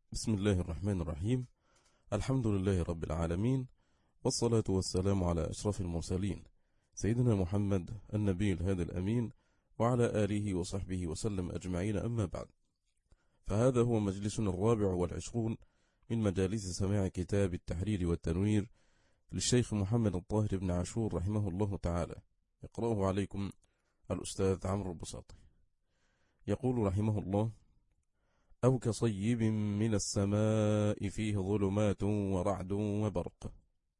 بسم الله الرحمن الرحيم. الحمد لله رب العالمين، والصلاة والسلام على أشرف المرسلين سيدنا محمد النبي الهادي الأمين، وعلى آله وصحبه وسلم أجمعين. أما بعد، فهذا هو مجلسنا 24 من مجالس سماع كتاب التحرير والتنوير للشيخ محمد الطاهر بن عاشور رحمه الله تعالى. يقرأه عليكم الأستاذ عمرو البساطي. يقول رحمه الله: أو كصيب من السماء فيه ظلمات ورعد وبرق.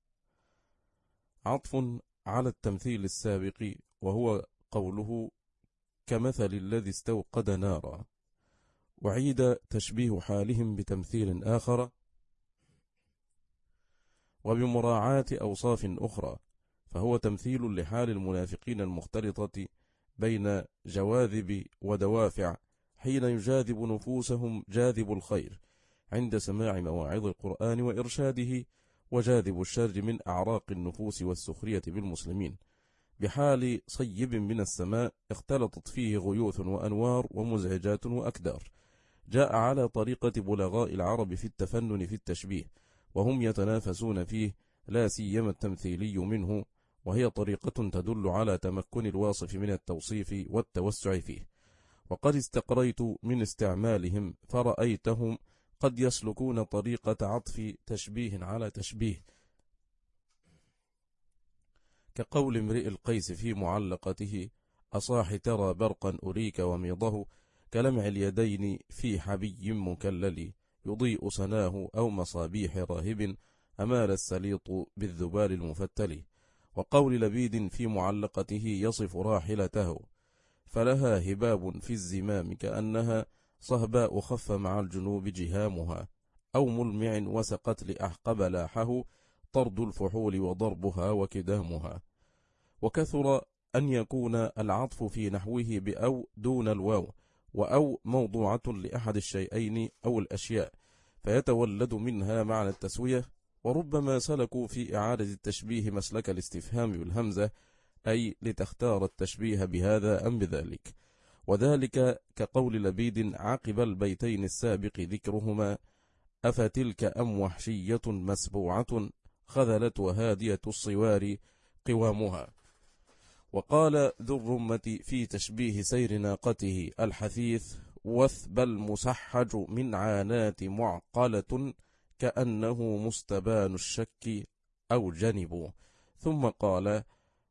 عطف على التمثيل السابق، وهو قوله كمثل الذي استوقد نارا، وعيد تشبيه حالهم بتمثيل آخر وبمراعاة أوصاف أخرى، فهو تمثيل لحال المنافقين المختلطة بين جواذب ودوافع، حين يجاذب نفوسهم جاذب الخير عند سماع مواعظ القرآن وإرشاده، وجاذب الشر من أعراق النفوس والسخرية بالمسلمين، بحال صيب من السماء اختلطت فيه غيوث وأنوار ومزعجات وأكدار، جاء على طريقة بلغاء العرب في التفنن في التشبيه، وهم يتنافسون فيه، لا سيما التمثيلي منه، وهي طريقة تدل على تمكن الواصف من التوصيف والتوسع فيه. وقد استقريت من استعمالهم فرأيتهم قد يسلكون طريقة عطف تشبيه على تشبيه، كقول امرئ القيس في معلقته: أصاح ترى برقا أريك وميضه، كلمع اليدين في حبي مكلل، يضيء سناه أو مصابيح راهب، أمال السليط بالذبال المفتل. وقول لبيد في معلقته يصف راحلته: فلها هباب في الزمام كأنها صهباء خف مع الجنوب جهامها، أو ملمع وسقت لأحقب لاحه، طرد الفحول وضربها وكدامها. وكثر أن يكون العطف في نحوه بأو دون الواو، وأو موضوعة لأحد الشيئين أو الأشياء، فيتولد منها معنى التسوية. وربما سلكوا في إعادة التشبيه مسلك الاستفهام بالهمزة، أي لتختار التشبيه بهذا أم بذلك، وذلك كقول لبيد عقب البيتين السابق ذكرهما: أفتلك أم وحشية مسبوعة، خذلت وهادية الصوار قوامها. وقال ذو الرمة في تشبيه سير ناقته الحثيث: وثب المسحج من عانات معقلة، كأنه مستبان الشك أو جنب. ثم قال: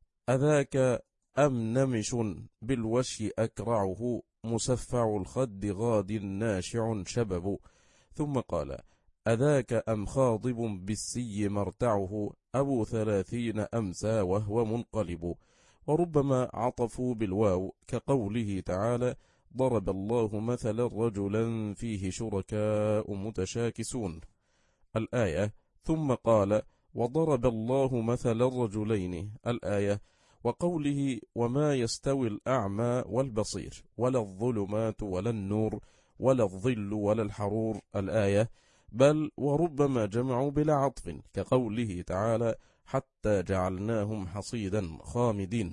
أذاك أم نمش بالوشي أكرعه، مسفع الخد غاد ناشع شبب. ثم قال: أذاك أم خاضب بالسي مرتعه، أبو 30 أمسى وهو منقلب. وربما عطفوا بالواو، كقوله تعالى: ضرب الله مثلا رجلا فيه شركاء متشاكسون الآية. ثم قال: وضرب الله مثل الرجلين الآية. وقوله: وما يستوي الأعمى والبصير، ولا الظلمات ولا النور، ولا الظل ولا الحرور الآية. بل وربما جمعوا بلا عطف، كقوله تعالى: حتى جعلناهم حصيدا خامدين.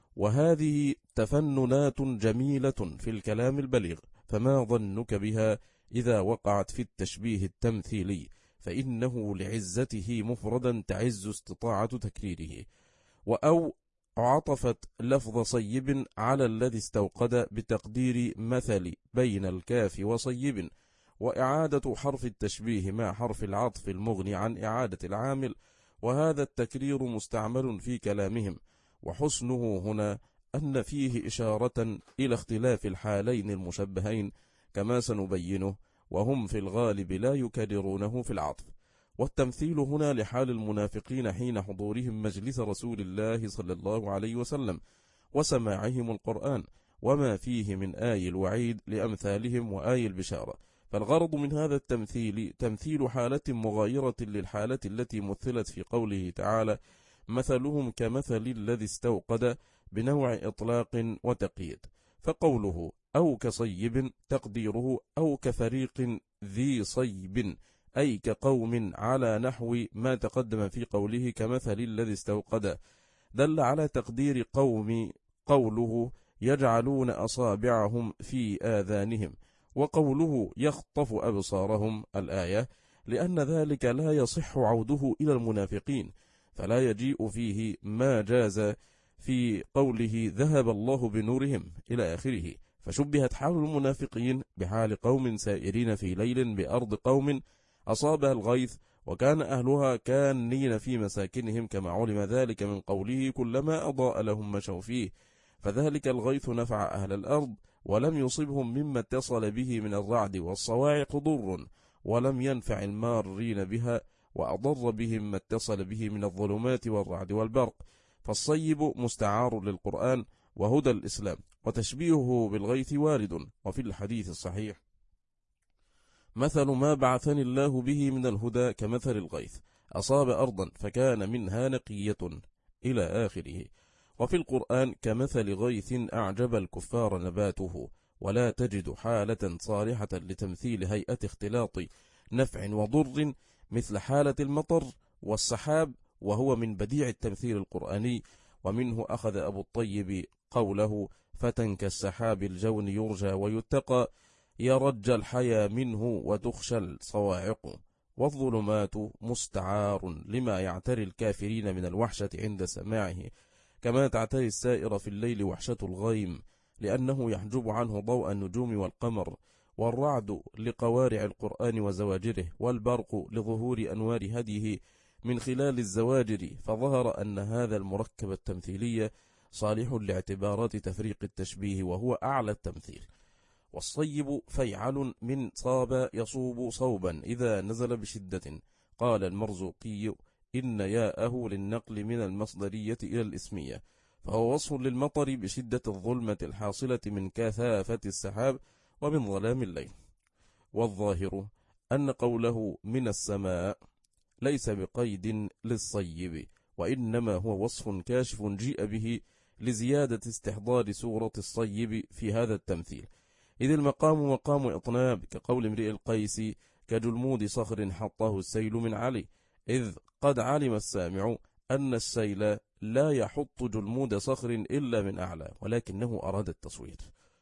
وهذه تفننات جميلة في الكلام البليغ، فما ظنك بها إذا وقعت في التشبيه التمثيلي، فإنه لعزته مفردا تعز استطاعة تكريره. وأو عطفت لفظ صيب على الذي استوقد بتقدير مثل بين الكاف وصيب، وإعادة حرف التشبيه مع حرف العطف المغني عن إعادة العامل، وهذا التكرير مستعمل في كلامهم. وحسنه هنا أن فيه إشارة إلى اختلاف الحالين المشبهين كما سنبينه، وهم في الغالب لا يكررونه في العطف. والتمثيل هنا لحال المنافقين حين حضورهم مجلس رسول الله صلى الله عليه وسلم وسماعهم القرآن، وما فيه من آي الوعيد لأمثالهم وآي البشارة. فالغرض من هذا التمثيل تمثيل حالة مغايرة للحالة التي مثلت في قوله تعالى: مثلهم كمثل الذي استوقد، بنوع إطلاق وتقييد. فقوله أو كصيب تقديره أو كفريق ذي صيب، أي كقوم، على نحو ما تقدم في قوله كمثل الذي استوقد، دل على تقدير قوم. قوله يجعلون أصابعهم في آذانهم، وقوله يخطف أبصارهم الآية لأن ذلك لا يصح عوده إلى المنافقين، فلا يجيء فيه ما جاز في قوله ذهب الله بنورهم إلى آخره، فشبهت حال المنافقين بحال قوم سائرين في ليل بأرض قوم أصابها الغيث وكان أهلها كانين في مساكنهم، كما علم ذلك من قوله كلما أضاء لهم مشوا فيه، فذلك الغيث نفع أهل الأرض ولم يصبهم مما اتصل به من الرعد والصواعق ضر، ولم ينفع المارين بها، وأضر بهم ما اتصل به من الظلمات والرعد والبرق. فالصيب مستعار للقرآن وهدى الإسلام، وتشبيهه بالغيث وارد. وفي الحديث الصحيح مثل ما بعثني الله به من الهدى كمثل الغيث أصاب أرضا فكان منها نقية إلى آخره. وفي القرآن كمثل غيث أعجب الكفار نباته، ولا تجد حالة صالحة لتمثيل هيئة اختلاط نفع وضر مثل حالة المطر والسحاب، وهو من بديع التمثيل القرآني. ومنه أخذ أبو الطيب قوله فتى كالسحاب الجون يرجى ويتقى، يرج الحيا منه وتخشى الصواعق. والظلمات مستعار لما يعتري الكافرين من الوحشة عند سماعه، كما تعتري السائر في الليل وحشة الغيم، لأنه يحجب عنه ضوء النجوم والقمر. والرعد لقوارع القرآن وزواجره، والبرق لظهور أنوار هديه من خلال الزواجر، فظهر أن هذا المركب التمثيلي صالح لاعتبارات تفريق التشبيه، وهو أعلى التمثيل. والصيب فيعل من صاب يصوب صوبا إذا نزل بشدة. قال المرزوقي إن ياءه للنقل من المصدرية إلى الإسمية، فهو وصف للمطر بشدة الظلمة الحاصلة من كثافة السحاب ومن ظلام الليل. والظاهر أن قوله من السماء ليس بقيد للصيب، وإنما هو وصف كاشف جيء به لزيادة استحضار صورة الصيب في هذا التمثيل، إذ المقام مقام إطناب، كقول امرئ القيس كجلمود صخر حطه السيل من علي، إذ قد علم السامع أن السيل لا يحط جلمود صخر إلا من أعلى، ولكنه أراد التصوير.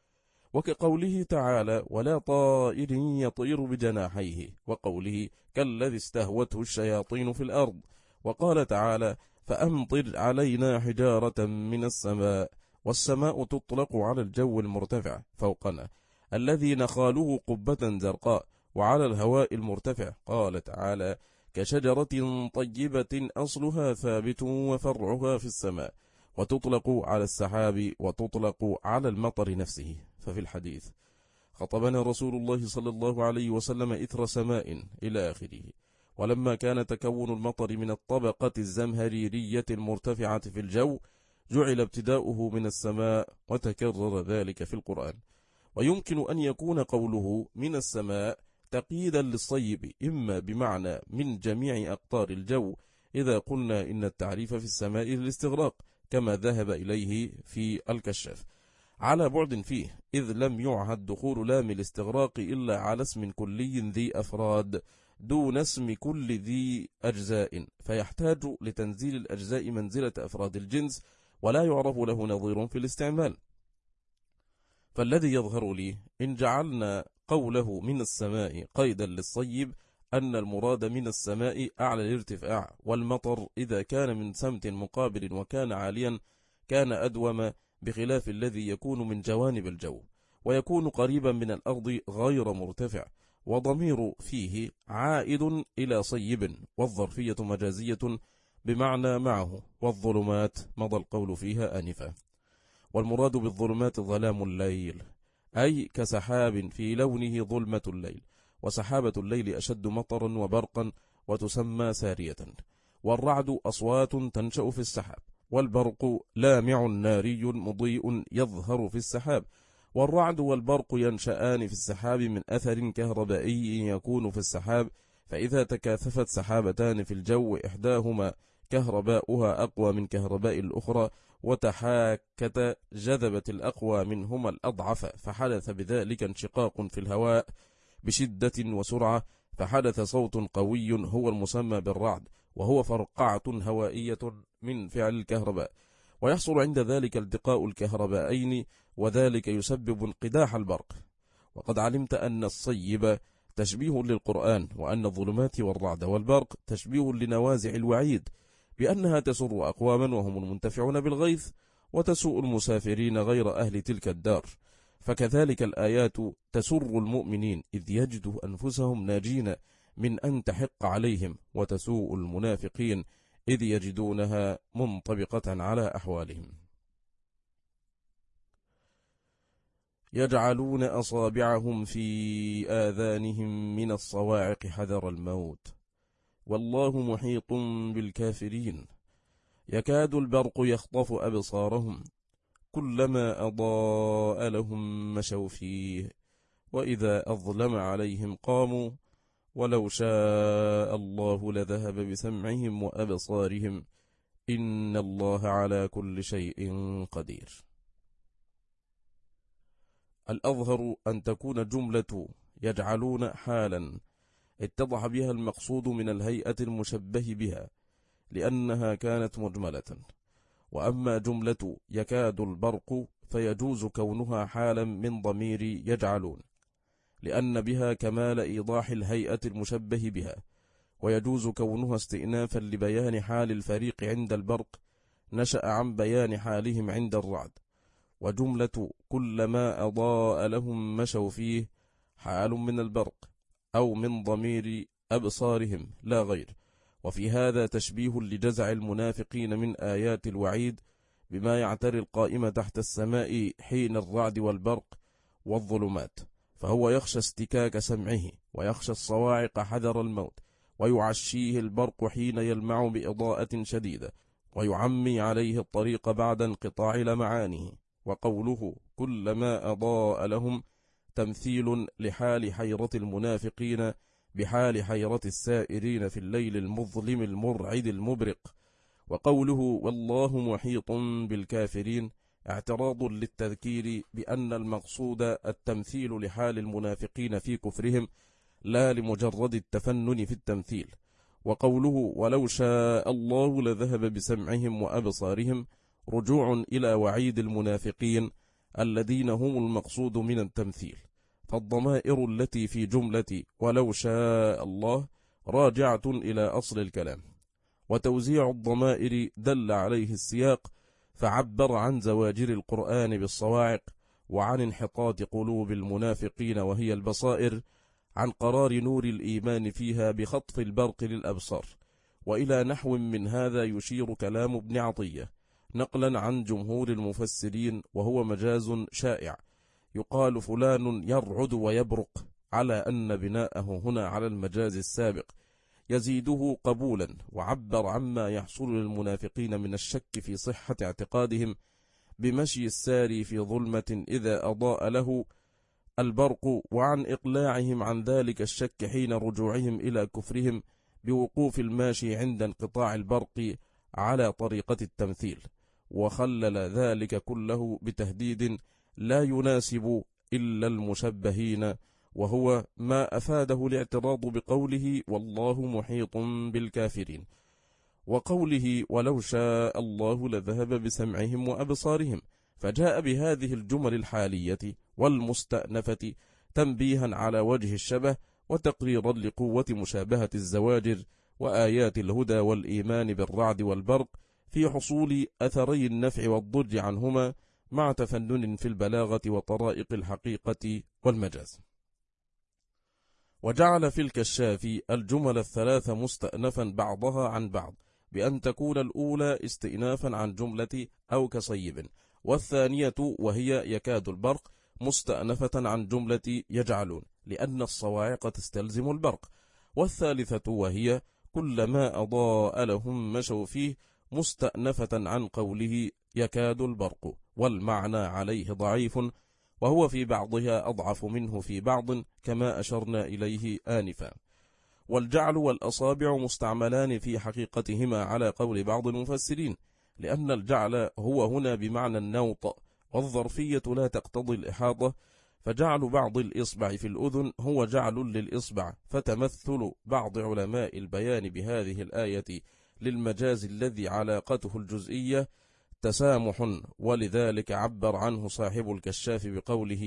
وكقوله تعالى ولا طائر يطير بجناحيه، وقوله كالذي استهوته الشياطين في الأرض. وقال تعالى فأمطر علينا حجارة من السماء، والسماء تطلق على الجو المرتفع فوقنا الذي نخاله قبة زرقاء، وعلى الهواء المرتفع. قال تعالى كشجرة طيبة أصلها ثابت وفرعها في السماء. وتطلق على السحاب وتطلق على المطر نفسه. ففي الحديث خطبنا رسول الله صلى الله عليه وسلم إثر سماء إلى آخره. ولما كان تكون المطر من الطبقة الزمهريرية المرتفعة في الجو، جعل ابتداؤه من السماء، وتكرر ذلك في القرآن. ويمكن أن يكون قوله من السماء تقييدا للصيب، إما بمعنى من جميع أقطار الجو، إذا قلنا إن التعريف في السماء للاستغراق، كما ذهب إليه في الكشاف، على بعد فيه، إذ لم يعهد دخول لام الاستغراق إلا على اسم كلي ذي أفراد دون اسم كل ذي أجزاء، فيحتاج لتنزيل الأجزاء منزلة أفراد الجنس، ولا يعرف له نظير في الاستعمال. فالذي يظهر لي إن جعلنا قوله من السماء قيدا للصيب أن المراد من السماء أعلى الارتفاع، والمطر إذا كان من سمت مقابل وكان عاليا كان أدوم، بخلاف الذي يكون من جوانب الجو ويكون قريبا من الأرض غير مرتفع. وضمير فيه عائد إلى صيب، والظرفية مجازية بمعنى معه. والظلمات مضى القول فيها آنفا. والمراد بالظلمات ظلام الليل، أي كسحاب في لونه ظلمة الليل، وسحابة الليل أشد مطرا وبرقا وتسمى سارية. والرعد أصوات تنشأ في السحاب، والبرق لامع ناري مضيء يظهر في السحاب. والرعد والبرق ينشآن في السحاب من أثر كهربائي يكون في السحاب، فإذا تكاثفت سحابتان في الجو إحداهما كهرباؤها أقوى من كهرباء الأخرى وتحاكت، جذبت الأقوى منهما الأضعف، فحدث بذلك انشقاق في الهواء بشدة وسرعة، فحدث صوت قوي هو المسمى بالرعد، وهو فرقعة هوائية من فعل الكهرباء، ويحصل عند ذلك التقاء الكهربائين، وذلك يسبب انقداح البرق. وقد علمت أن الصيب تشبيه للقرآن، وأن الظلمات والرعد والبرق تشبيه لنوازع الوعيد، بأنها تسر أقواما وهم المنتفعون بالغيث، وتسوء المسافرين غير أهل تلك الدار. فكذلك الآيات تسر المؤمنين إذ يجدوا أنفسهم ناجين من أن تحق عليهم، وتسوء المنافقين إذ يجدونها منطبقة على أحوالهم. يجعلون أصابعهم في آذانهم من الصواعق حذر الموت، والله محيط بالكافرين. يكاد البرق يخطف أبصارهم، كلما أضاء لهم مشوا فيه، وإذا أظلم عليهم قاموا، ولو شاء الله لذهب بسمعهم وأبصارهم، إن الله على كل شيء قدير. الأظهر أن تكون جملة يجعلون حالا اتضح بها المقصود من الهيئة المشبه بها، لأنها كانت مجملة. وأما جملة يكاد البرق فيجوز كونها حالا من ضمير يجعلون، لأن بها كمال إيضاح الهيئة المشبه بها، ويجوز كونها استئنافا لبيان حال الفريق عند البرق نشأ عن بيان حالهم عند الرعد. وجملة كلما أضاء لهم مشوا فيه حال من البرق أو من ضمير أبصارهم لا غير. وفي هذا تشبيه لجزع المنافقين من آيات الوعيد بما يعتري القائمة تحت السماء حين الرعد والبرق والظلمات، فهو يخشى استكاك سمعه، ويخشى الصواعق حذر الموت، ويعشيه البرق حين يلمع بإضاءة شديدة، ويعمي عليه الطريق بعد انقطاع لمعانه. وقوله كلما أضاء لهم تمثيل لحال حيرة المنافقين بحال حيرة السائرين في الليل المظلم المرعد المبرق. وقوله والله محيط بالكافرين اعتراض للتذكير بأن المقصود التمثيل لحال المنافقين في كفرهم، لا لمجرد التفنن في التمثيل. وقوله ولو شاء الله لذهب بسمعهم وأبصارهم رجوع إلى وعيد المنافقين الذين هم المقصود من التمثيل، فالضمائر التي في جملة ولو شاء الله راجعة إلى أصل الكلام، وتوزيع الضمائر دل عليه السياق، فعبر عن زواجر القرآن بالصواعق، وعن انحطاط قلوب المنافقين وهي البصائر، عن قرار نور الإيمان فيها بخطف البرق للأبصار. وإلى نحو من هذا يشير كلام ابن عطية نقلا عن جمهور المفسرين، وهو مجاز شائع، يقال فلان يرعد ويبرق، على أن بناءه هنا على المجاز السابق يزيده قبولا، وعبر عما يحصل للمنافقين من الشك في صحة اعتقادهم بمشي الساري في ظلمة إذا أضاء له البرق، وعن إقلاعهم عن ذلك الشك حين رجوعهم إلى كفرهم بوقوف الماشي عند انقطاع البرق على طريقة التمثيل. وخلل ذلك كله بتهديد لا يناسب إلا المشبهين، وهو ما أفاده الاعتراض بقوله والله محيط بالكافرين، وقوله ولو شاء الله لذهب بسمعهم وأبصارهم، فجاء بهذه الجمل الحالية والمستأنفة تنبيها على وجه الشبه، وتقريرا لقوة مشابهة الزواجر وآيات الهدى والإيمان بالرعد والبرق في حصول أثري النفع والضر عنهما، مع تفنن في البلاغة وطرائق الحقيقة والمجاز. وجعل في الكشاف الجمل الثلاث مستأنفا بعضها عن بعض، بأن تكون الأولى استئنافا عن جملة أو كصيب، والثانية وهي يكاد البرق مستأنفة عن جملة يجعلون، لأن الصواعق تستلزم البرق، والثالثة وهي كلما أضاء لهم مشوا فيه مستأنفة عن قوله يكاد البرق، والمعنى عليه ضعيف، وهو في بعضها أضعف منه في بعض، كما أشرنا إليه آنفا. والجعل والأصابع مستعملان في حقيقتهما على قول بعض المفسرين، لأن الجعل هو هنا بمعنى النوط، والظرفية لا تقتضي الإحاطة، فجعل بعض الإصبع في الأذن هو جعل للإصبع، فتمثل بعض علماء البيان بهذه الآية للمجاز الذي علاقته الجزئية تسامح، ولذلك عبر عنه صاحب الكشاف بقوله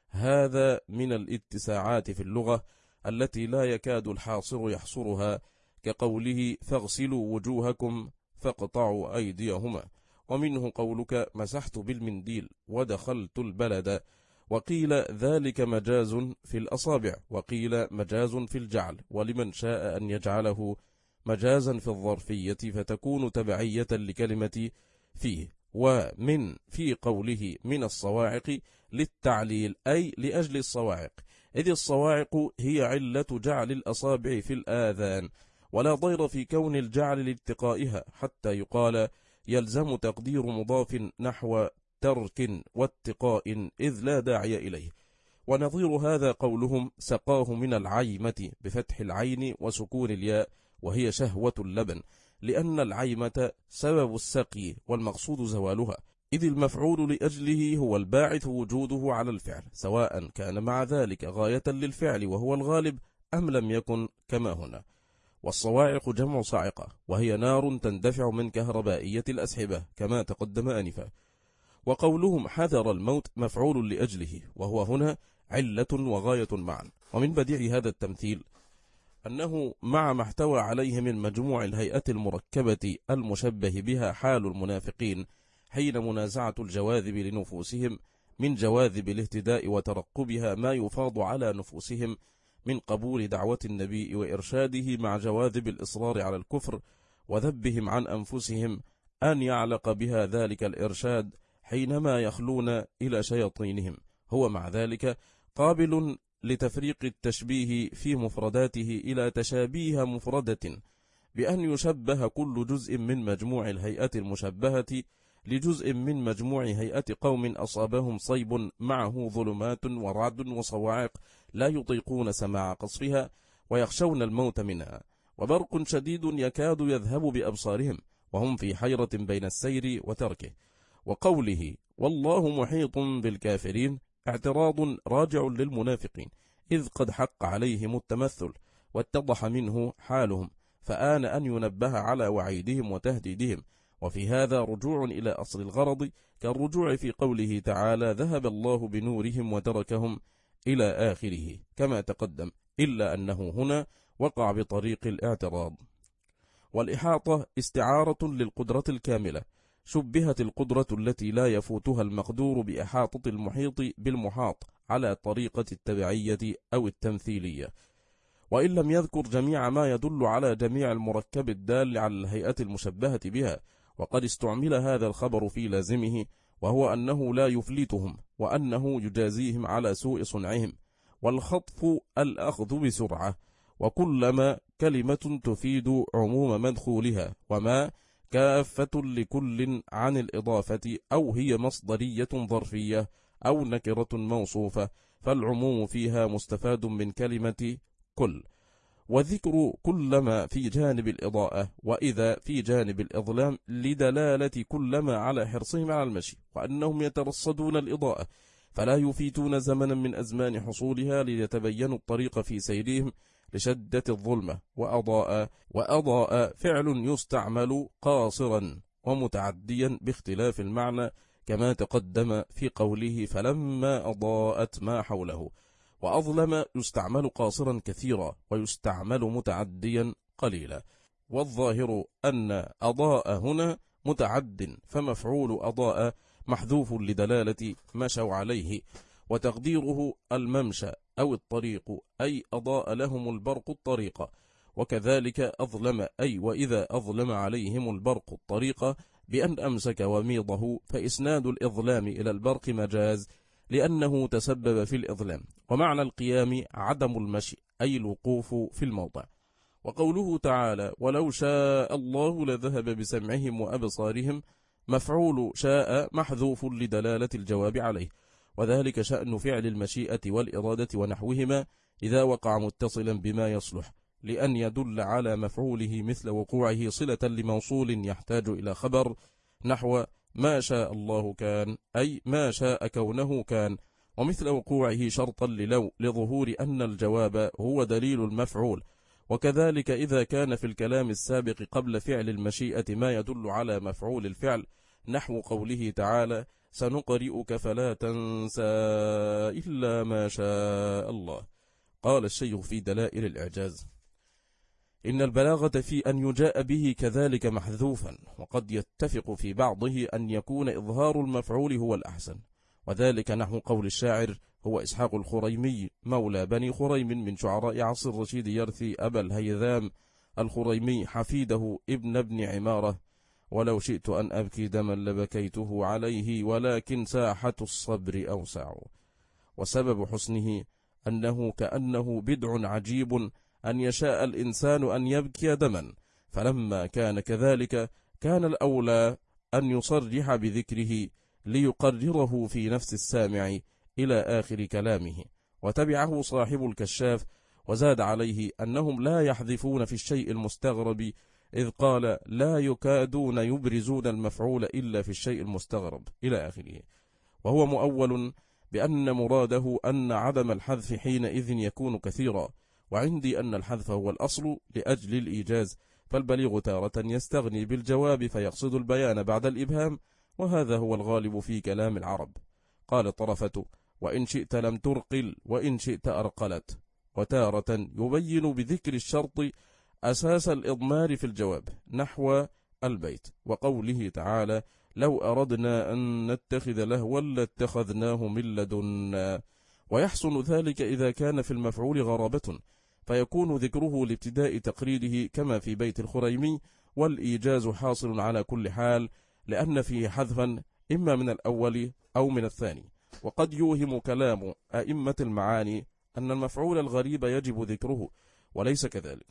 هذا من الاتساعات في اللغة التي لا يكاد الحاصر يحصرها، كقوله فاغسلوا وجوهكم فاقطعوا أيديهما، ومنه قولك مسحت بالمنديل ودخلت البلد. وقيل ذلك مجاز في الأصابع، وقيل مجاز في الجعل، ولمن شاء أن يجعله مجازا في الظرفية فتكون تبعية لكلمة فيه. ومن في قوله من الصواعق للتعليل، أي لأجل الصواعق، إذ الصواعق هي علة جعل الأصابع في الآذان، ولا ضير في كون الجعل لاتقائها، حتى يقال يلزم تقدير مضاف نحو ترك واتقاء إذ لا داعي إليه. ونظير هذا قولهم سقاه من العيمة بفتح العين وسكون الياء، وهي شهوة اللبن، لأن العيمة سبب السقي والمقصود زوالها، إذ المفعول لأجله هو الباعث وجوده على الفعل، سواء كان مع ذلك غاية للفعل وهو الغالب أم لم يكن كما هنا. والصواعق جمع صاعقة، وهي نار تندفع من كهربائية الأسحبة كما تقدم آنفا. وقولهم حذر الموت مفعول لأجله، وهو هنا علة وغاية معا. ومن بديع هذا التمثيل أنه مع ما احتوى عليه من مجموع الهيئة المركبة المشبه بها حال المنافقين حين منازعة الجواذب لنفوسهم من جواذب الاهتداء وترقبها ما يفاض على نفوسهم من قبول دعوة النبي وإرشاده، مع جواذب الإصرار على الكفر وذبهم عن أنفسهم أن يعلق بها ذلك الإرشاد حينما يخلون إلى شياطينهم، هو مع ذلك قابل لتفريق التشبيه في مفرداته إلى تشابيه مفردة، بأن يشبه كل جزء من مجموع الهيئة المشبهة لجزء من مجموع هيئة قوم أصابهم صيب معه ظلمات ورعد وصواعق لا يطيقون سماع قصفها ويخشون الموت منها، وبرق شديد يكاد يذهب بأبصارهم وهم في حيرة بين السير وتركه. وقوله والله محيط بالكافرين اعتراض راجع للمنافقين، إذ قد حق عليهم التمثل واتضح منه حالهم، فآن أن ينبه على وعيدهم وتهديدهم. وفي هذا رجوع إلى أصل الغرض، كالرجوع في قوله تعالى ذهب الله بنورهم وتركهم إلى آخره كما تقدم، إلا أنه هنا وقع بطريق الاعتراض. والإحاطة استعارة للقدرة الكاملة، شبهت القدرة التي لا يفوتها المقدور بإحاطة المحيط بالمحاط على طريقة التبعية أو التمثيلية، وإن لم يذكر جميع ما يدل على جميع المركب الدال على الهيئة المشبهة بها. وقد استعمل هذا الخبر في لازمه، وهو أنه لا يفلتهم، وأنه يجازيهم على سوء صنعهم. والخطف الأخذ بسرعة، وكلما كلمة تفيد عموم مدخولها، وما كافة لكل عن الإضافة، أو هي مصدرية ظرفية أو نكرة موصوفة، فالعموم فيها مستفاد من كلمة كل. وذكر كلما في جانب الإضاءة وإذا في جانب الإظلام لدلالة كلما على حرصهم على المشي، وأنهم يترصدون الإضاءة فلا يفيتون زمنا من أزمان حصولها ليتبينوا الطريق في سيرهم لشدة الظلمة. وأضاء فعل يستعمل قاصرا ومتعديا باختلاف المعنى، كما تقدم في قوله فلما أضاءت ما حوله. وأظلم يستعمل قاصرا كثيرا ويستعمل متعديا قليلا. والظاهر أن أضاء هنا متعد، فمفعول أضاء محذوف لدلالة مشوا عليه، وتقديره الممشى أو الطريق، أي أضاء لهم البرق الطريق. وكذلك أظلم، أي وإذا أظلم عليهم البرق الطريق بأن أمسك وميضه، فإسناد الإظلام إلى البرق مجاز لأنه تسبب في الإظلام. ومعنى القيام عدم المشي، أي الوقوف في الموضع. وقوله تعالى ولو شاء الله لذهب بسمعهم وأبصارهم، مفعول شاء محذوف لدلالة الجواب عليه، وذلك شأن فعل المشيئة والإرادة ونحوهما إذا وقع متصلا بما يصلح لأن يدل على مفعوله، مثل وقوعه صلة لموصول يحتاج إلى خبر، نحو ما شاء الله كان، أي ما شاء كونه كان، ومثل وقوعه شرطا للو لظهور أن الجواب هو دليل المفعول. وكذلك إذا كان في الكلام السابق قبل فعل المشيئة ما يدل على مفعول الفعل، نحو قوله تعالى سنقرئك فلا تنسى إلا ما شاء الله. قال الشيخ في دلائل الإعجاز: إن البلاغة في أن يجاء به كذلك محذوفا، وقد يتفق في بعضه أن يكون إظهار المفعول هو الأحسن، وذلك نحو قول الشاعر: هو إسحاق الخريمي مولى بني خريم من شعراء عصر الرشيد يرثي أبا الهيثام الخريمي حفيده ابن عمارة، ولو شئت أن أبكي دما لبكيته عليه ولكن ساحة الصبر أوسع. وسبب حسنه أنه كأنه بدع عجيب أن يشاء الإنسان أن يبكي دما، فلما كان كذلك كان الأولى أن يصرح بذكره ليقرره في نفس السامع إلى آخر كلامه. وتبعه صاحب الكشاف وزاد عليه أنهم لا يحذفون في الشيء المستغرب، إذ قال: لا يكادون يبرزون المفعول إلا في الشيء المستغرب إلى آخره. وهو مؤول بأن مراده أن عدم الحذف حينئذ يكون كثيرا، وعندي أن الحذف هو الأصل لأجل الإيجاز، فالبليغ تارة يستغني بالجواب فيقصد البيان بعد الإبهام، وهذا هو الغالب في كلام العرب. قال طرفة: وإن شئت لم ترقل وإن شئت أرقلت. وتارة يبين بذكر الشرط أساس الإضمار في الجواب نحو البيت، وقوله تعالى: لو أردنا أن نتخذ لهوا لاتخذناه من لدنا. ويحسن ذلك إذا كان في المفعول غرابة، فيكون ذكره لابتداء تقريره كما في بيت الخريمي، والإيجاز حاصل على كل حال، لأن فيه حذفا إما من الأول أو من الثاني. وقد يوهم كلام أئمة المعاني أن المفعول الغريب يجب ذكره، وليس كذلك،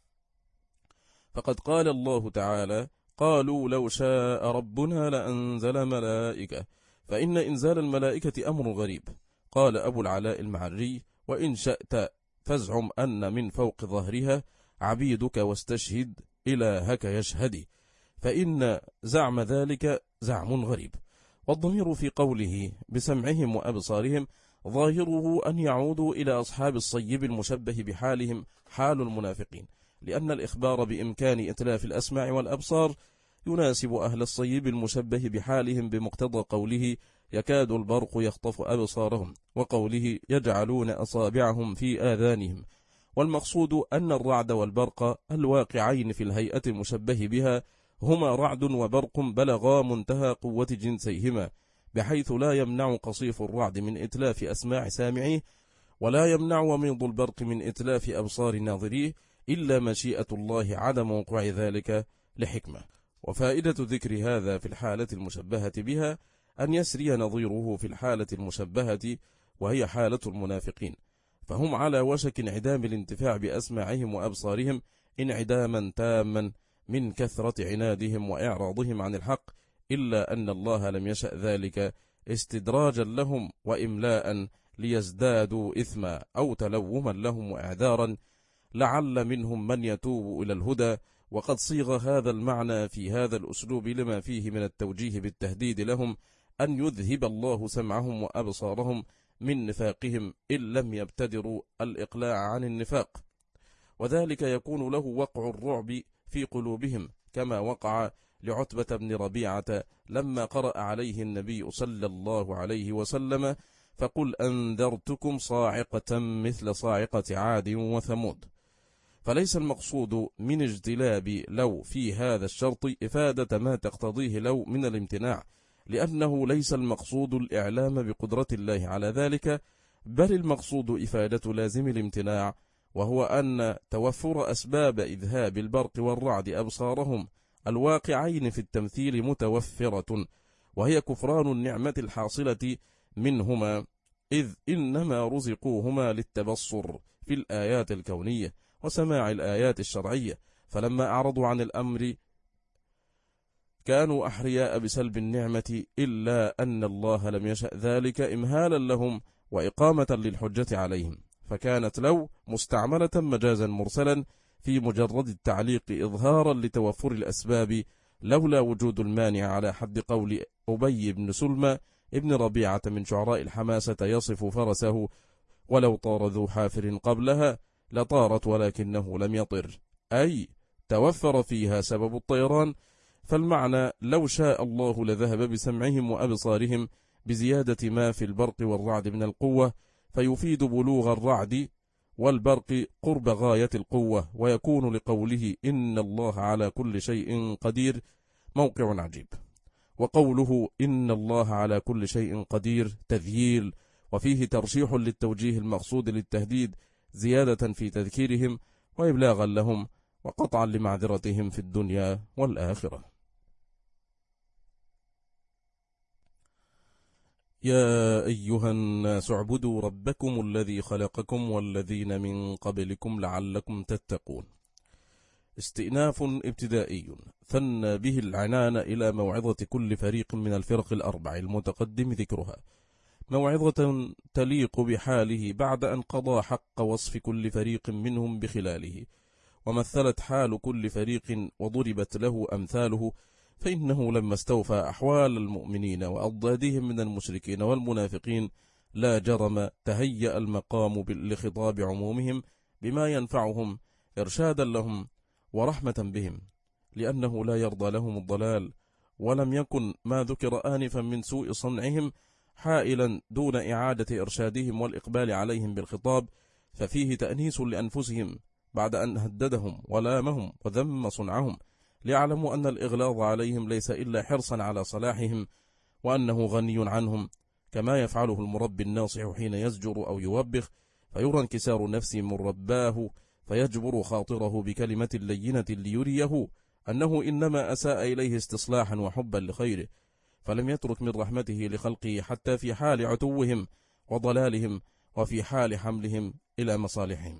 فقد قال الله تعالى: قالوا لو شاء ربنا لأنزل ملائكة، فإن إنزال الملائكة أمر غريب. قال أبو العلاء المعري: وإن شأت فازعم أن من فوق ظهرها عبيدك واستشهد إلهك يشهدي، فإن زعم ذلك زعم غريب. والضمير في قوله بسمعهم وأبصارهم ظاهره أن يعودوا إلى أصحاب الصيب المشبه بحالهم حال المنافقين، لأن الإخبار بإمكان إتلاف الأسماع والأبصار يناسب أهل الصيب المشبه بحالهم بمقتضى قوله: يكاد البرق يخطف أبصارهم، وقوله: يجعلون أصابعهم في آذانهم. والمقصود أن الرعد والبرق الواقعين في الهيئة المشبه بها هما رعد وبرق بلغا منتهى قوة جنسيهما، بحيث لا يمنع قصيف الرعد من إتلاف أسماع سامعيه، ولا يمنع وميض البرق من إتلاف أبصار ناظريه، إلا مشيئة الله عدم وقوع ذلك لحكمة. وفائدة ذكر هذا في الحالة المشبهة بها أن يسري نظيره في الحالة المشبهة وهي حالة المنافقين، فهم على وشك انعدام الانتفاع بأسماعهم وأبصارهم انعداما تاما من كثرة عنادهم وإعراضهم عن الحق، إلا أن الله لم يشأ ذلك استدراجا لهم وإملاء ليزدادوا إثما أو تلوما لهم وإعذارا، لعل منهم من يتوب إلى الهدى. وقد صيغ هذا المعنى في هذا الأسلوب لما فيه من التوجيه بالتهديد لهم أن يذهب الله سمعهم وأبصارهم من نفاقهم إن لم يبتدروا الإقلاع عن النفاق، وذلك يكون له وقع الرعب في قلوبهم، كما وقع لعتبة بن ربيعة لما قرأ عليه النبي صلى الله عليه وسلم: فقل أنذرتكم صاعقة مثل صاعقة عاد وثمود. فليس المقصود من اجتلاب لو في هذا الشرط إفادة ما تقتضيه لو من الامتناع، لأنه ليس المقصود الإعلام بقدرة الله على ذلك، بل المقصود إفادة لازم الامتناع، وهو أن توفر أسباب إذهاب البرق والرعد أبصارهم الواقعين في التمثيل متوفرة، وهي كفران النعمة الحاصلة منهما، إذ إنما رزقوهما للتبصر في الآيات الكونية وسماع الآيات الشرعية، فلما أعرضوا عن الأمر كانوا أحرياء بسلب النعمة، إلا أن الله لم يشأ ذلك إمهالا لهم وإقامة للحجة عليهم، فكانت لو مستعملة مجازا مرسلا في مجرد التعليق إظهارا لتوفر الأسباب، لولا وجود المانع، على حد قول أبي بن سلمى ابن ربيعة من شعراء الحماسة يصف فرسه: ولو طار ذو حافر قبلها لطارت ولكنه لم يطر، أي توفر فيها سبب الطيران، فالمعنى لو شاء الله لذهب بسمعهم وأبصارهم بزيادة ما في البرق والرعد من القوة، فيفيد بلوغ الرعد والبرق قرب غاية القوة، ويكون لقوله إن الله على كل شيء قدير موقع عجيب. وقوله إن الله على كل شيء قدير تذييل، وفيه ترشيح للتوجيه المقصود للتهديد، زيادة في تذكيرهم وإبلاغا لهم وقطعا لمعذرتهم في الدنيا والآخرة. يا أيها الناس اعبدوا ربكم الذي خلقكم والذين من قبلكم لعلكم تتقون. استئناف ابتدائي ثنى به العنان إلى موعظة كل فريق من الفرق الأربع المتقدم ذكرها، موعظة تليق بحاله بعد أن قضى حق وصف كل فريق منهم بخلاله، ومثلت حال كل فريق وضربت له أمثاله، فإنه لما استوفى أحوال المؤمنين وأضدادهم من المشركين والمنافقين لا جرم تهيأ المقام لخطاب عمومهم بما ينفعهم إرشادا لهم ورحمة بهم، لأنه لا يرضى لهم الضلال، ولم يكن ما ذكر آنفا من سوء صنعهم حائلا دون إعادة إرشادهم والإقبال عليهم بالخطاب، ففيه تأنيس لأنفسهم بعد أن هددهم ولامهم وذم صنعهم، ليعلموا أن الإغلاظ عليهم ليس إلا حرصا على صلاحهم، وأنه غني عنهم، كما يفعله المربي الناصح حين يزجر أو يوبخ، فيرى انكسار نفس من رباه فيجبر خاطره بكلمة لينة ليريه أنه إنما أساء إليه استصلاحا وحبا لخيره، فلم يترك من رحمته لخلقه حتى في حال عتوهم وضلالهم وفي حال حملهم إلى مصالحهم.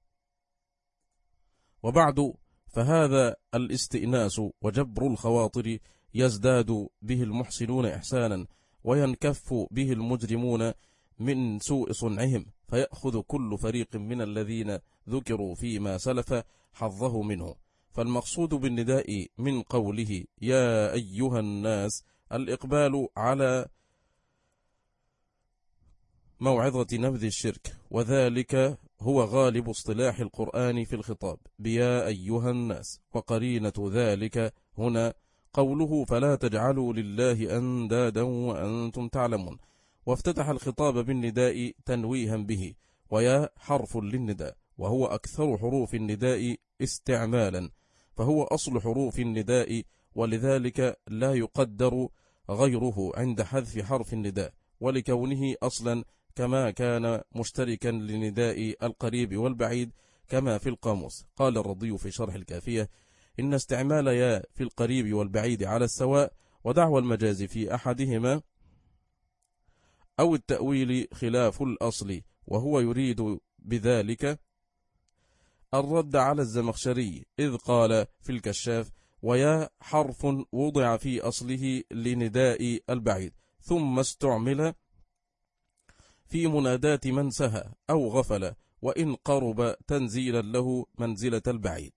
وبعد، فهذا الاستئناس وجبر الخواطر يزداد به المحسنون إحسانا، وينكف به المجرمون من سوء صنعهم، فيأخذ كل فريق من الذين ذكروا فيما سلف حظه منه. فالمقصود بالنداء من قوله يا أيها الناس الإقبال على موعظة نبذ الشرك، وذلك هو غالب اصطلاح القرآن في الخطاب بيا أيها الناس، وقرينة ذلك هنا قوله فلا تجعلوا لله أندادا وأنتم تعلمون، وافتتح الخطاب بالنداء تنويها به، ويا حرف للنداء، وهو أكثر حروف النداء استعمالا، فهو أصل حروف النداء، ولذلك لا يقدر غيره عند حذف حرف النداء، ولكونه أصلا كما كان مشتركا لنداء القريب والبعيد كما في القاموس. قال الرضي في شرح الكافية إن استعمال يا في القريب والبعيد على السواء، ودعوى المجاز في أحدهما أو التأويل خلاف الأصل، وهو يريد بذلك الرد على الزمخشري إذ قال في الكشاف ويا حرف وضع في أصله لنداء البعيد، ثم استعمل في منادات من سهى أو غفل، وإن قرب تنزيلا له منزلة البعيد.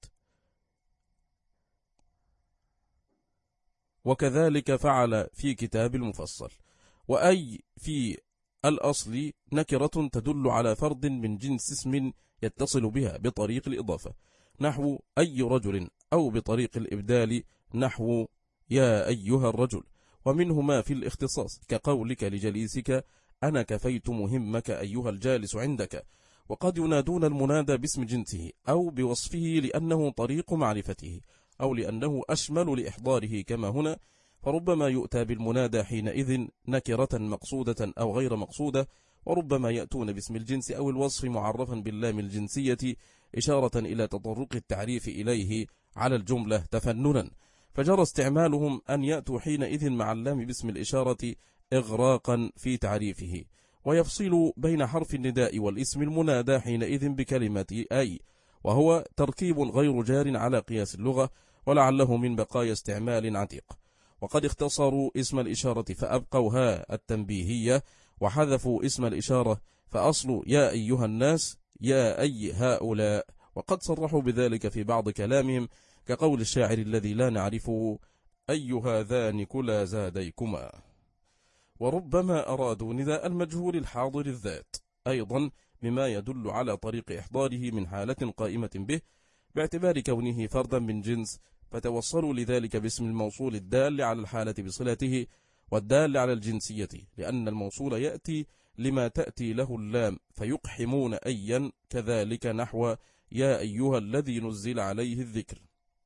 وكذلك فعل في كتاب المفصل. وأي في الأصل نكرة تدل على فرد من جنس اسم يتصل بها بطريق الإضافة، نحو أي رجل، أو بطريق الإبدال نحو يا أيها الرجل. ومنه ما في الاختصاص كقولك لجليسك أنا كفيت مهمك أيها الجالس عندك. وقد ينادون المنادى باسم جنسه أو بوصفه لأنه طريق معرفته، أو لأنه أشمل لإحضاره كما هنا، فربما يؤتى بالمنادى حينئذ نكرة مقصودة أو غير مقصودة، وربما يأتون باسم الجنس أو الوصف معرفا باللام الجنسية إشارة إلى تطرق التعريف إليه على الجملة تفننا، فجرى استعمالهم أن يأتوا حينئذ مع اللام باسم الإشارة إغراقا في تعريفه، ويفصل بين حرف النداء والاسم المنادى حينئذ بكلمة أي، وهو تركيب غير جار على قياس اللغة، ولعله من بقايا استعمال عتيق. وقد اختصروا اسم الإشارة فأبقوا ها التنبيهية، وحذفوا اسم الإشارة، فأصل يا أيها الناس يا أي هؤلاء، وقد صرحوا بذلك في بعض كلامهم كقول الشاعر الذي لا نعرفه أي هذان كلا زاديكما. وربما أرادوا نداء المجهول الحاضر الذات أيضا، بما يدل على طريق إحضاره من حالة قائمة به، باعتبار كونه فردا من جنس فتوصلوا لذلك باسم الموصول الدال على الحالة بصلته والدال على الجنسية، لأن الموصول يأتي لما تأتي له اللام، فيقحمون أيا كذلك نحو يا أيها الذي نزل عليه الذكر.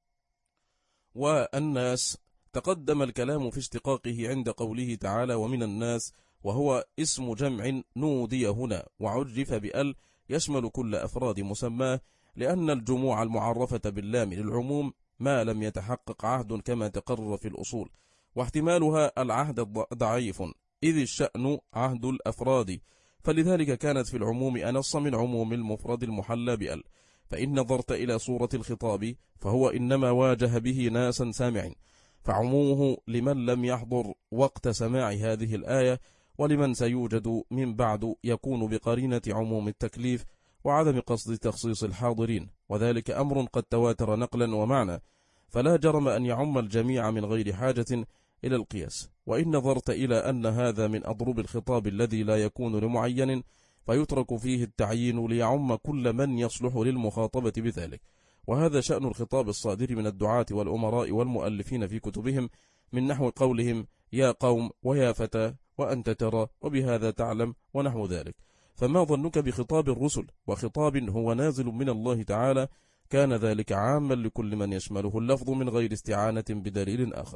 والناس تقدم الكلام في اشتقاقه عند قوله تعالى ومن الناس، وهو اسم جمع نودي هنا وعرف بأل يشمل كل أفراد مسماه، لأن الجموع المعرفة باللام للعموم ما لم يتحقق عهد كما تقرر في الأصول، واحتمالها العهد ضعيف إذ الشأن عهد الأفراد، فلذلك كانت في العموم أنص من عموم المفرد المحلى بأل. فإن نظرت إلى صورة الخطاب فهو إنما واجه به ناسا سامع، فعمومه لمن لم يحضر وقت سماع هذه الآية، ولمن سيوجد من بعد يكون بقرينة عموم التكليف وعدم قصد تخصيص الحاضرين، وذلك أمر قد تواتر نقلا ومعنى، فلا جرم أن يعم الجميع من غير حاجة إلى القياس. وإن نظرت إلى أن هذا من أضرب الخطاب الذي لا يكون لمعين، فيترك فيه التعيين ليعم كل من يصلح للمخاطبة بذلك، وهذا شأن الخطاب الصادر من الدعاة والأمراء والمؤلفين في كتبهم، من نحو قولهم يا قوم ويا فتى وأنت ترى وبهذا تعلم ونحو ذلك. فما ظنك بخطاب الرسل وخطاب هو نازل من الله تعالى؟ كان ذلك عاما لكل من يشمله اللفظ من غير استعانة بدليل آخر.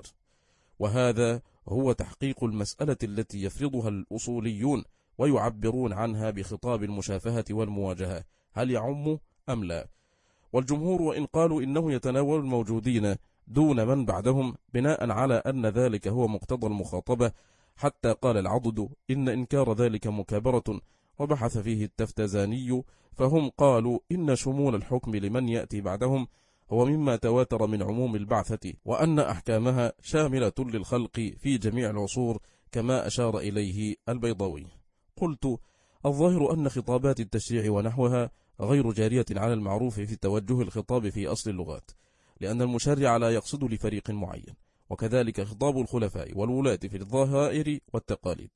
وهذا هو تحقيق المسألة التي يفرضها الأصوليون ويعبرون عنها بخطاب المشافهة والمواجهة، هل يعم أم لا؟ والجمهور وإن قالوا إنه يتناول الموجودين دون من بعدهم بناء على أن ذلك هو مقتضى المخاطبة، حتى قال العضد إن إنكار ذلك مكابرة، وبحث فيه التفتزاني، فهم قالوا إن شمول الحكم لمن يأتي بعدهم هو مما تواتر من عموم البعثة، وأن أحكامها شاملة للخلق في جميع العصور كما أشار إليه البيضاوي. قلت الظاهر أن خطابات التشريع ونحوها غير جارية على المعروف في توجه الخطاب في أصل اللغات، لأن المشرع لا يقصد لفريق معين، وكذلك خطاب الخلفاء والولاة في الظاهر والتقاليد،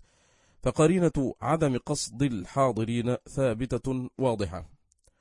فقرينة عدم قصد الحاضرين ثابتة واضحة.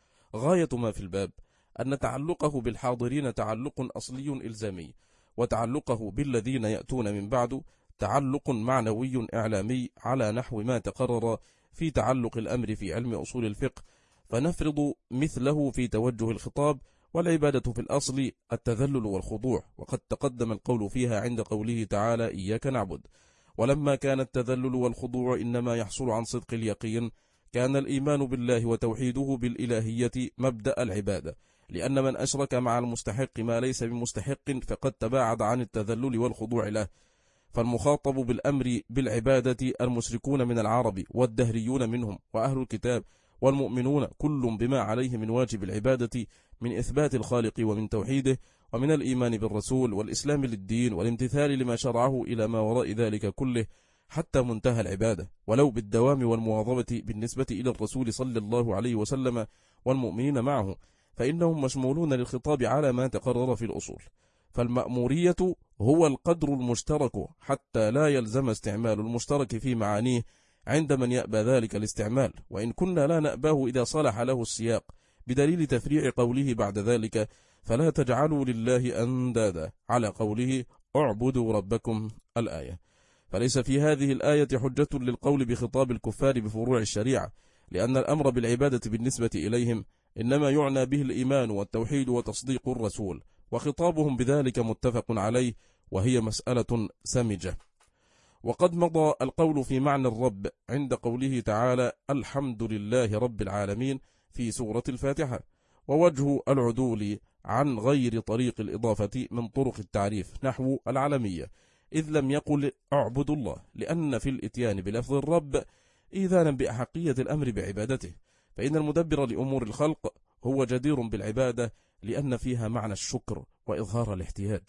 غاية ما في الباب أن تعلقه بالحاضرين تعلق أصلي إلزامي، وتعلقه بالذين يأتون من بعد تعلق معنوي إعلامي، على نحو ما تقرر في تعلق الأمر في علم أصول الفقه، فنفرض مثله في توجه الخطاب. والعبادة في الأصل التذلل والخضوع، وقد تقدم القول فيها عند قوله تعالى إياك نعبد. ولما كان التذلل والخضوع إنما يحصل عن صدق اليقين، كان الإيمان بالله وتوحيده بالإلهية مبدأ العبادة، لأن من أشرك مع المستحق ما ليس بمستحق فقد تباعد عن التذلل والخضوع له. فالمخاطب بالأمر بالعبادة المشركون من العرب والدهريون منهم وأهل الكتاب والمؤمنون، كل بما عليه من واجب العبادة من إثبات الخالق ومن توحيده، ومن الإيمان بالرسول والإسلام للدين والامتثال لما شرعه إلى ما وراء ذلك كله حتى منتهى العبادة، ولو بالدوام والمواظبة بالنسبة إلى الرسول صلى الله عليه وسلم والمؤمنين معه، فإنهم مشمولون للخطاب على ما تقرر في الأصول. فالمأمورية هو القدر المشترك حتى لا يلزم استعمال المشترك في معانيه عند من يأبى ذلك الاستعمال، وإن كنا لا نأباه إذا صلح له السياق، بدليل تفريع قوله بعد ذلك فلا تجعلوا لله أندادا على قوله اعبدوا ربكم الآية. فليس في هذه الآية حجة للقول بخطاب الكفار بفروع الشريعة، لأن الأمر بالعبادة بالنسبة إليهم إنما يعنى به الإيمان والتوحيد وتصديق الرسول، وخطابهم بذلك متفق عليه، وهي مسألة سمجة. وقد مضى القول في معنى الرب عند قوله تعالى الحمد لله رب العالمين في سورة الفاتحة، ووجه العدول عن غير طريق الإضافة من طرق التعريف نحو العالمية، إذ لم يقل اعبدوا الله، لأن في الإتيان بلفظ الرب إذانا بأحقية الأمر بعبادته، فإن المدبر لأمور الخلق هو جدير بالعبادة، لأن فيها معنى الشكر وإظهار الاحتياج.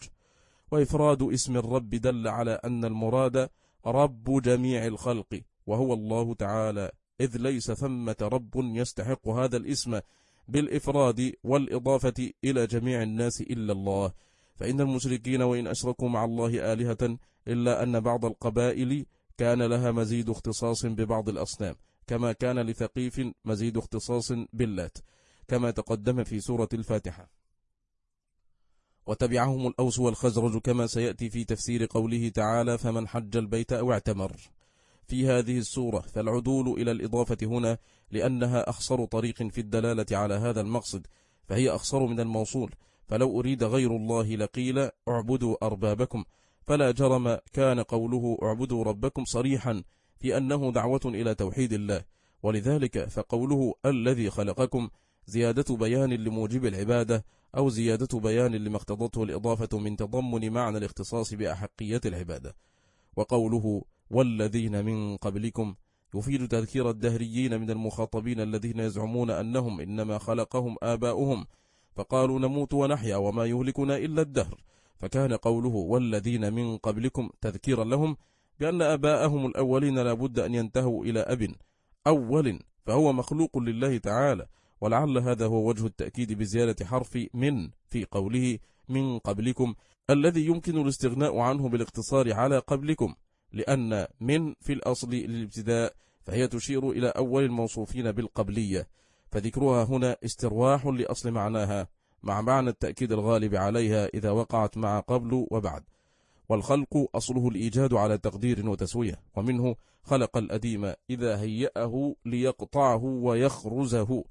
وإفراد اسم الرب دل على أن المراد رب جميع الخلق وهو الله تعالى، إذ ليس ثمة رب يستحق هذا الاسم بالإفراد والإضافة إلى جميع الناس إلا الله، فإن المشركين وإن أشركوا مع الله آلهة إلا أن بعض القبائل كان لها مزيد اختصاص ببعض الأصنام، كما كان لثقيف مزيد اختصاص باللات، كما تقدم في سورة الفاتحة. وتبعهم الأوس والخزرج كما سيأتي في تفسير قوله تعالى فمن حج البيت أو اعتمر في هذه السورة. فالعدول إلى الإضافة هنا لأنها أخصر طريق في الدلالة على هذا المقصد، فهي أخصر من الموصول، فلو أريد غير الله لقيل اعبدوا أربابكم، فلا جرم كان قوله اعبدوا ربكم صريحا في أنه دعوة إلى توحيد الله، ولذلك فقوله الذي خلقكم زيادة بيان لموجب العبادة أو زيادة بيان لما اقتضته الإضافة من تضمن معنى الاختصاص بأحقية العبادة. وقوله والذين من قبلكم يفيد تذكير الدهريين من المخاطبين الذين يزعمون أنهم إنما خلقهم آباؤهم فقالوا نموت ونحيا وما يهلكنا إلا الدهر، فكان قوله والذين من قبلكم تذكيرا لهم بأن آباءهم الأولين لا بد أن ينتهوا إلى أب أول، فهو مخلوق لله تعالى. ولعل هذا هو وجه التأكيد بزيادة حرف من في قوله من قبلكم الذي يمكن الاستغناء عنه بالاقتصار على قبلكم، لأن من في الأصل للابتداء فهي تشير إلى أول الموصوفين بالقبلية، فذكرها هنا استرواح لأصل معناها مع معنى التأكيد الغالب عليها إذا وقعت مع قبل وبعد. والخلق أصله الإيجاد على تقدير وتسوية، ومنه خلق الأديم إذا هيأه ليقطعه ويخرزه.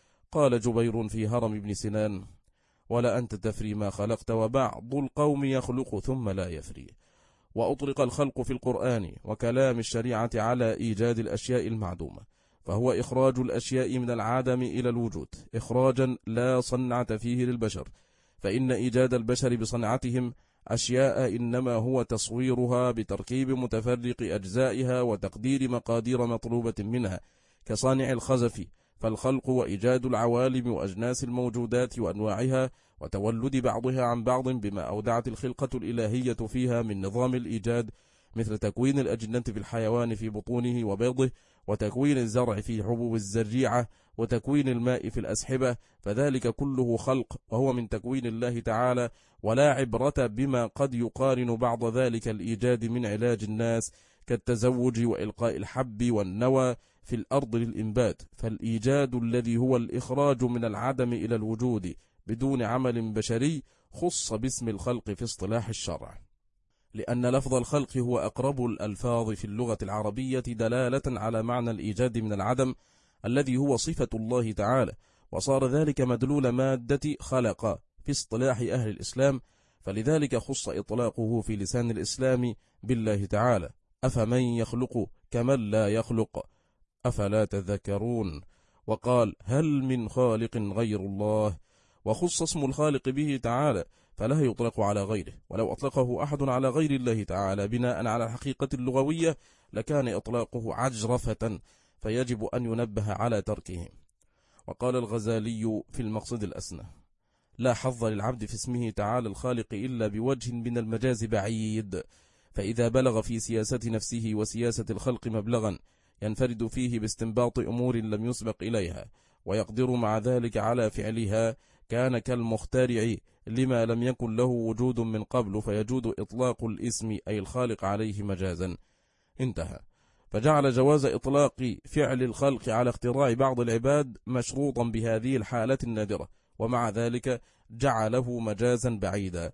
قال جبير في هرم ابن سنان ولا أنت تفري ما خلقت وبعض القوم يخلق ثم لا يفري. وأطلق الخلق في القرآن وكلام الشريعة على إيجاد الأشياء المعدومة، فهو إخراج الأشياء من العدم إلى الوجود إخراجا لا صنعة فيه للبشر، فإن إيجاد البشر بصنعتهم أشياء إنما هو تصويرها بتركيب متفرق أجزائها وتقدير مقادير مطلوبة منها كصانع الخزف. فالخلق وإيجاد العوالم وأجناس الموجودات وأنواعها وتولد بعضها عن بعض بما أودعت الخلقة الإلهية فيها من نظام الإيجاد، مثل تكوين الأجنة في الحيوان في بطونه وبيضه، وتكوين الزرع في حبوب الزريعة، وتكوين الماء في الأسحبة، فذلك كله خلق وهو من تكوين الله تعالى، ولا عبرة بما قد يقارن بعض ذلك الإيجاد من علاج الناس كالتزوج وإلقاء الحب والنوى في الأرض للإنبات. فالإيجاد الذي هو الإخراج من العدم إلى الوجود بدون عمل بشري خص باسم الخلق في اصطلاح الشرع، لأن لفظ الخلق هو أقرب الألفاظ في اللغة العربية دلالة على معنى الإيجاد من العدم الذي هو صفة الله تعالى، وصار ذلك مدلول مادة خلق في اصطلاح أهل الإسلام، فلذلك خص إطلاقه في لسان الإسلام بالله تعالى أفمن يخلق كمن لا يخلق أفلا تذكرون. وقال هل من خالق غير الله، وخص اسم الخالق به تعالى فلا يطلق على غيره، ولو أطلقه أحد على غير الله تعالى بناء على الحقيقة اللغوية لكان إطلاقه عجرفة، فيجب أن ينبه على تركه. وقال الغزالي في المقصد الأسنى لا حظ للعبد في اسمه تعالى الخالق إلا بوجه من المجاز بعيد، فإذا بلغ في سياسة نفسه وسياسة الخلق مبلغا ينفرد فيه باستنباط أمور لم يسبق إليها ويقدر مع ذلك على فعلها كان كالمخترع لما لم يكن له وجود من قبل، فيجود إطلاق الاسم أي الخالق عليه مجازا. انتهى. فجعل جواز إطلاق فعل الخلق على اختراع بعض العباد مشروطا بهذه الحالة النادرة، ومع ذلك جعله مجازا بعيدا.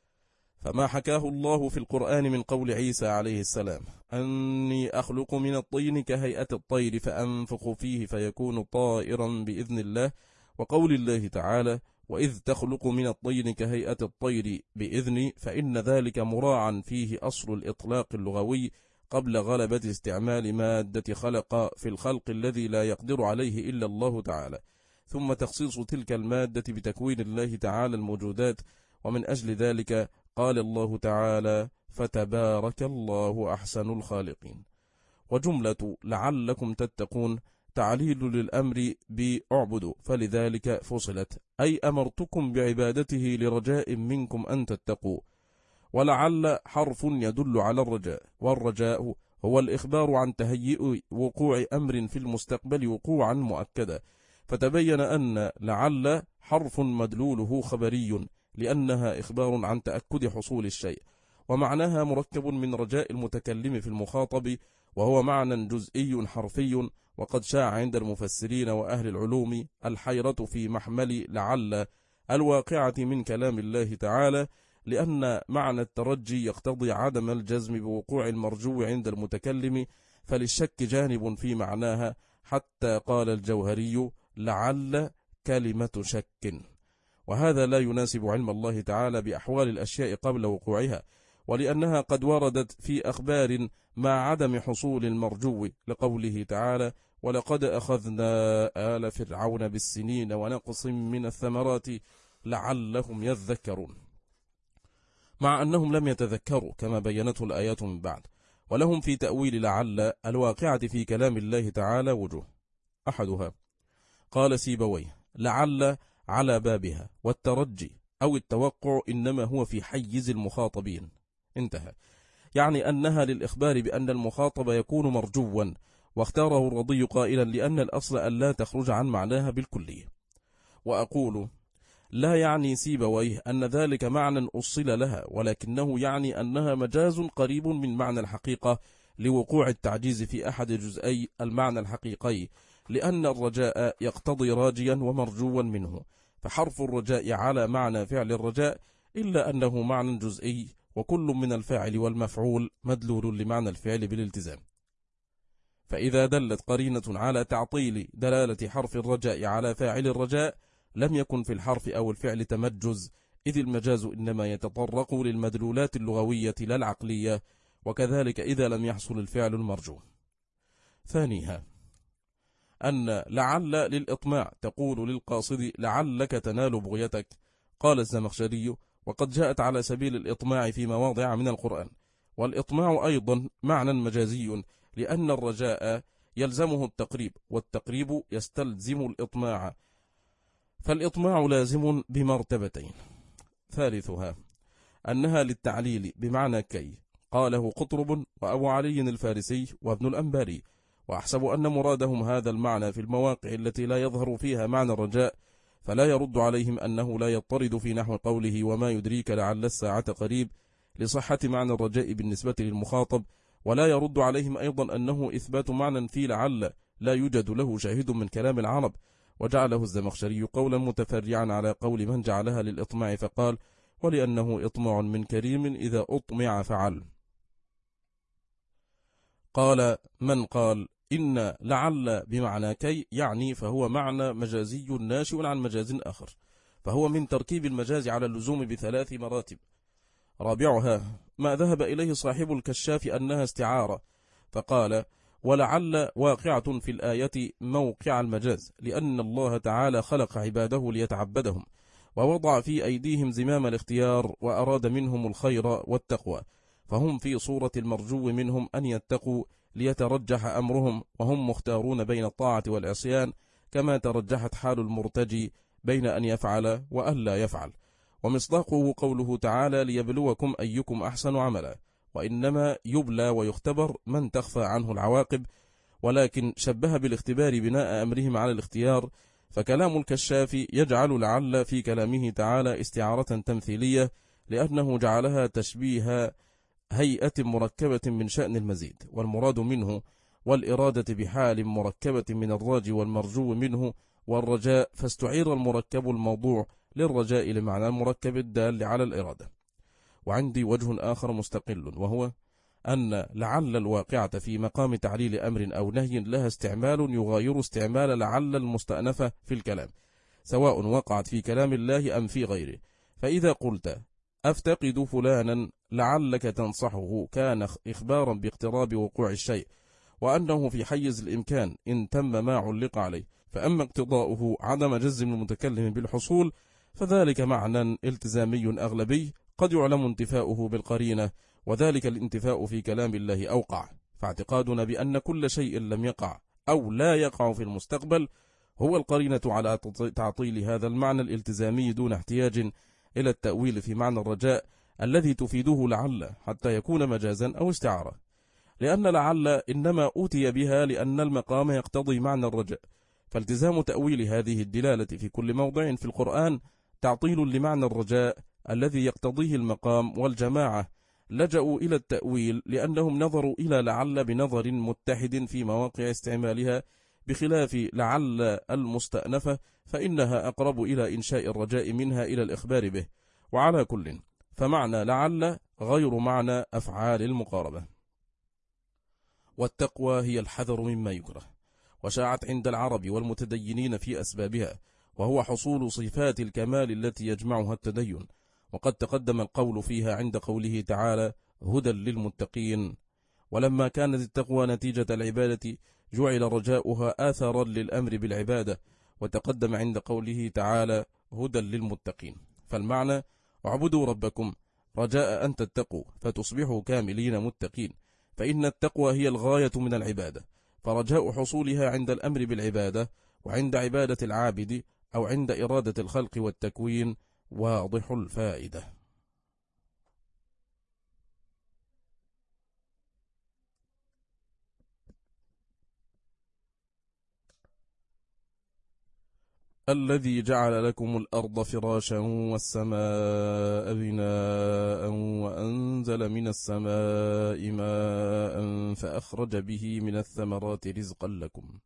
فما حكاه الله في القرآن من قول عيسى عليه السلام أني أخلق من الطين كهيئة الطير فأنفخ فيه فيكون طائرا بإذن الله، وقول الله تعالى وإذ تخلق من الطين كهيئة الطير بإذني، فإن ذلك مراعا فيه أصل الإطلاق اللغوي قبل غلبة استعمال مادة خلق في الخلق الذي لا يقدر عليه إلا الله تعالى، ثم تخصيص تلك المادة بتكوين الله تعالى الموجودات. ومن أجل ذلك قال الله تعالى فتبارك الله أحسن الخالقين. وجملة لعلكم تتقون تعليل للأمر بأعبدوا، فلذلك فصلت أي أمرتكم بعبادته لرجاء منكم أن تتقوا. ولعل حرف يدل على الرجاء، والرجاء هو الإخبار عن تهيئ وقوع أمر في المستقبل وقوعا مؤكدا، فتبين أن لعل حرف مدلوله خبري لأنها إخبار عن تأكد حصول الشيء، ومعناها مركب من رجاء المتكلم في المخاطب، وهو معنى جزئي حرفي. وقد شاع عند المفسرين وأهل العلوم الحيرة في محمل لعل الواقعة من كلام الله تعالى، لأن معنى الترجي يقتضي عدم الجزم بوقوع المرجو عند المتكلم، فللشك جانب في معناها، حتى قال الجوهري: لعل كلمة شك. وهذا لا يناسب علم الله تعالى بأحوال الأشياء قبل وقوعها، ولأنها قد وردت في أخبار مع عدم حصول المرجو، لقوله تعالى: ولقد أخذنا آل فرعون بالسنين ونقص من الثمرات لعلهم يذكرون، مع أنهم لم يتذكروا كما بينته الآيات من بعد. ولهم في تأويل لعل الواقعة في كلام الله تعالى وجوه. أحدها قال سيبويه: لعل على بابها، والترجي أو التوقع إنما هو في حيز المخاطبين. انتهى. يعني أنها للإخبار بأن المخاطب يكون مرجوا، واختاره الرضي قائلا: لأن الأصل أن لا تخرج عن معناها بالكلية. وأقول: لا يعني سيبويه أن ذلك معنى أصل لها، ولكنه يعني أنها مجاز قريب من معنى الحقيقة لوقوع التعجيز في أحد جزئي المعنى الحقيقي، لأن الرجاء يقتضي راجيا ومرجوا منه، فحرف الرجاء على معنى فعل الرجاء، إلا أنه معنى جزئي، وكل من الفاعل والمفعول مدلول لمعنى الفعل بالالتزام. فإذا دلت قرينة على تعطيل دلالة حرف الرجاء على فاعل الرجاء، لم يكن في الحرف أو الفعل تمجز، إذ المجاز إنما يتطرق للمدلولات اللغوية لا العقلية، وكذلك إذا لم يحصل الفعل المرجو. ثانيها أن لعل للإطماع، تقول للقاصد: لعلك تنال بغيتك. قال الزمخشري: وقد جاءت على سبيل الإطماع في مواضع من القرآن. والإطماع أيضا معنى مجازي، لأن الرجاء يلزمه التقريب، والتقريب يستلزم الإطماع، فالإطماع لازم بمرتبتين. ثالثها أنها للتعليل بمعنى كي، قاله قطرب وأبو علي الفارسي وابن الأنباري، وأحسب أن مرادهم هذا المعنى في المواقع التي لا يظهر فيها معنى الرجاء، فلا يرد عليهم أنه لا يضطرد في نحو قوله: وما يدريك لعل الساعة قريب، لصحة معنى الرجاء بالنسبة للمخاطب. ولا يرد عليهم أيضا أنه إثبات معنى في لعل لا يوجد له شاهد من كلام العرب، وجعله الزمخشري قولا متفرعا على قول من جعلها للإطماع، فقال: ولأنه إطماع من كريم إذا أطمع فعل. قال من قال إن لعل بمعنى كي، يعني فهو معنى مجازي ناشئ عن مجاز آخر، فهو من تركيب المجاز على اللزوم بثلاث مراتب. رابعها ما ذهب إليه صاحب الكشاف أنها استعارة، فقال: ولعل واقعة في الآية موقع المجاز، لأن الله تعالى خلق عباده ليتعبدهم، ووضع في أيديهم زمام الاختيار، وأراد منهم الخير والتقوى، فهم في صورة المرجو منهم أن يتقوا ليترجح أمرهم، وهم مختارون بين الطاعة والعصيان، كما ترجحت حال المرتجي بين أن يفعل وأن لا يفعل. ومصداقه قوله تعالى: ليبلوكم أيكم أحسن عملا، وإنما يبلى ويختبر من تخفى عنه العواقب، ولكن شبه بالاختبار بناء أمرهم على الاختيار. فكلام الكشاف يجعل لعل في كلامه تعالى استعارة تمثيلية، لأنه جعلها تشبيه هيئة مركبة من شأن المزيد، والمراد منه والإرادة بحال مركبة من الراجي والمرجو منه والرجاء، فاستعير المركب الموضوع للرجاء لمعنى المركب الدال على الإرادة. وعندي وجه آخر مستقل، وهو أن لعل الواقعة في مقام تعليل أمر أو نهي لها استعمال يغاير استعمال لعل المستأنفة في الكلام، سواء وقعت في كلام الله أم في غيره. فإذا قلت: أفتقد فلانا لعلك تنصحه، كان إخبارا باقتراب وقوع الشيء، وأنه في حيز الإمكان إن تم ما علق عليه. فأما اقتضاؤه عدم جزم المتكلم بالحصول، فذلك معنى التزامي أغلبي قد يعلم انتفاؤه بالقرينة، وذلك الانتفاء في كلام الله أوقع. فاعتقادنا بأن كل شيء لم يقع أو لا يقع في المستقبل هو القرينة على تعطيل هذا المعنى الالتزامي، دون احتياج إلى التأويل في معنى الرجاء الذي تفيده لعل، حتى يكون مجازا أو استعارة. لأن لعل إنما أوتي بها لأن المقام يقتضي معنى الرجاء، فالتزام تأويل هذه الدلالة في كل موضع في القرآن تعطيل لمعنى الرجاء الذي يقتضيه المقام. والجماعة لجأوا إلى التأويل لأنهم نظروا إلى لعل بنظر متحد في مواقع استعمالها بخلاف لعل المستأنفة فإنها أقرب إلى إنشاء الرجاء منها إلى الإخبار به. وعلى كل فمعنى لعل غير معنى أفعال المقاربة. والتقوى هي الحذر مما يكره، وشاعت عند العرب والمتدينين في أسبابها، وهو حصول صفات الكمال التي يجمعها التدين. وقد تقدم القول فيها عند قوله تعالى هدى للمتقين. ولما كانت التقوى نتيجة العبادة جعل رجاؤها آثرا للأمر بالعبادة، وتقدم عند قوله تعالى هدى للمتقين. فالمعنى اعبدوا ربكم رجاء أن تتقوا فتصبحوا كاملين متقين، فإن التقوى هي الغاية من العبادة، فرجاء حصولها عند الأمر بالعبادة وعند عبادة العابد أو عند إرادة الخلق والتكوين واضح الفائدة. الذي جعل لكم الأرض فراشا والسماء بناء وأنزل من السماء ماء فأخرج به من الثمرات رزقا لكم.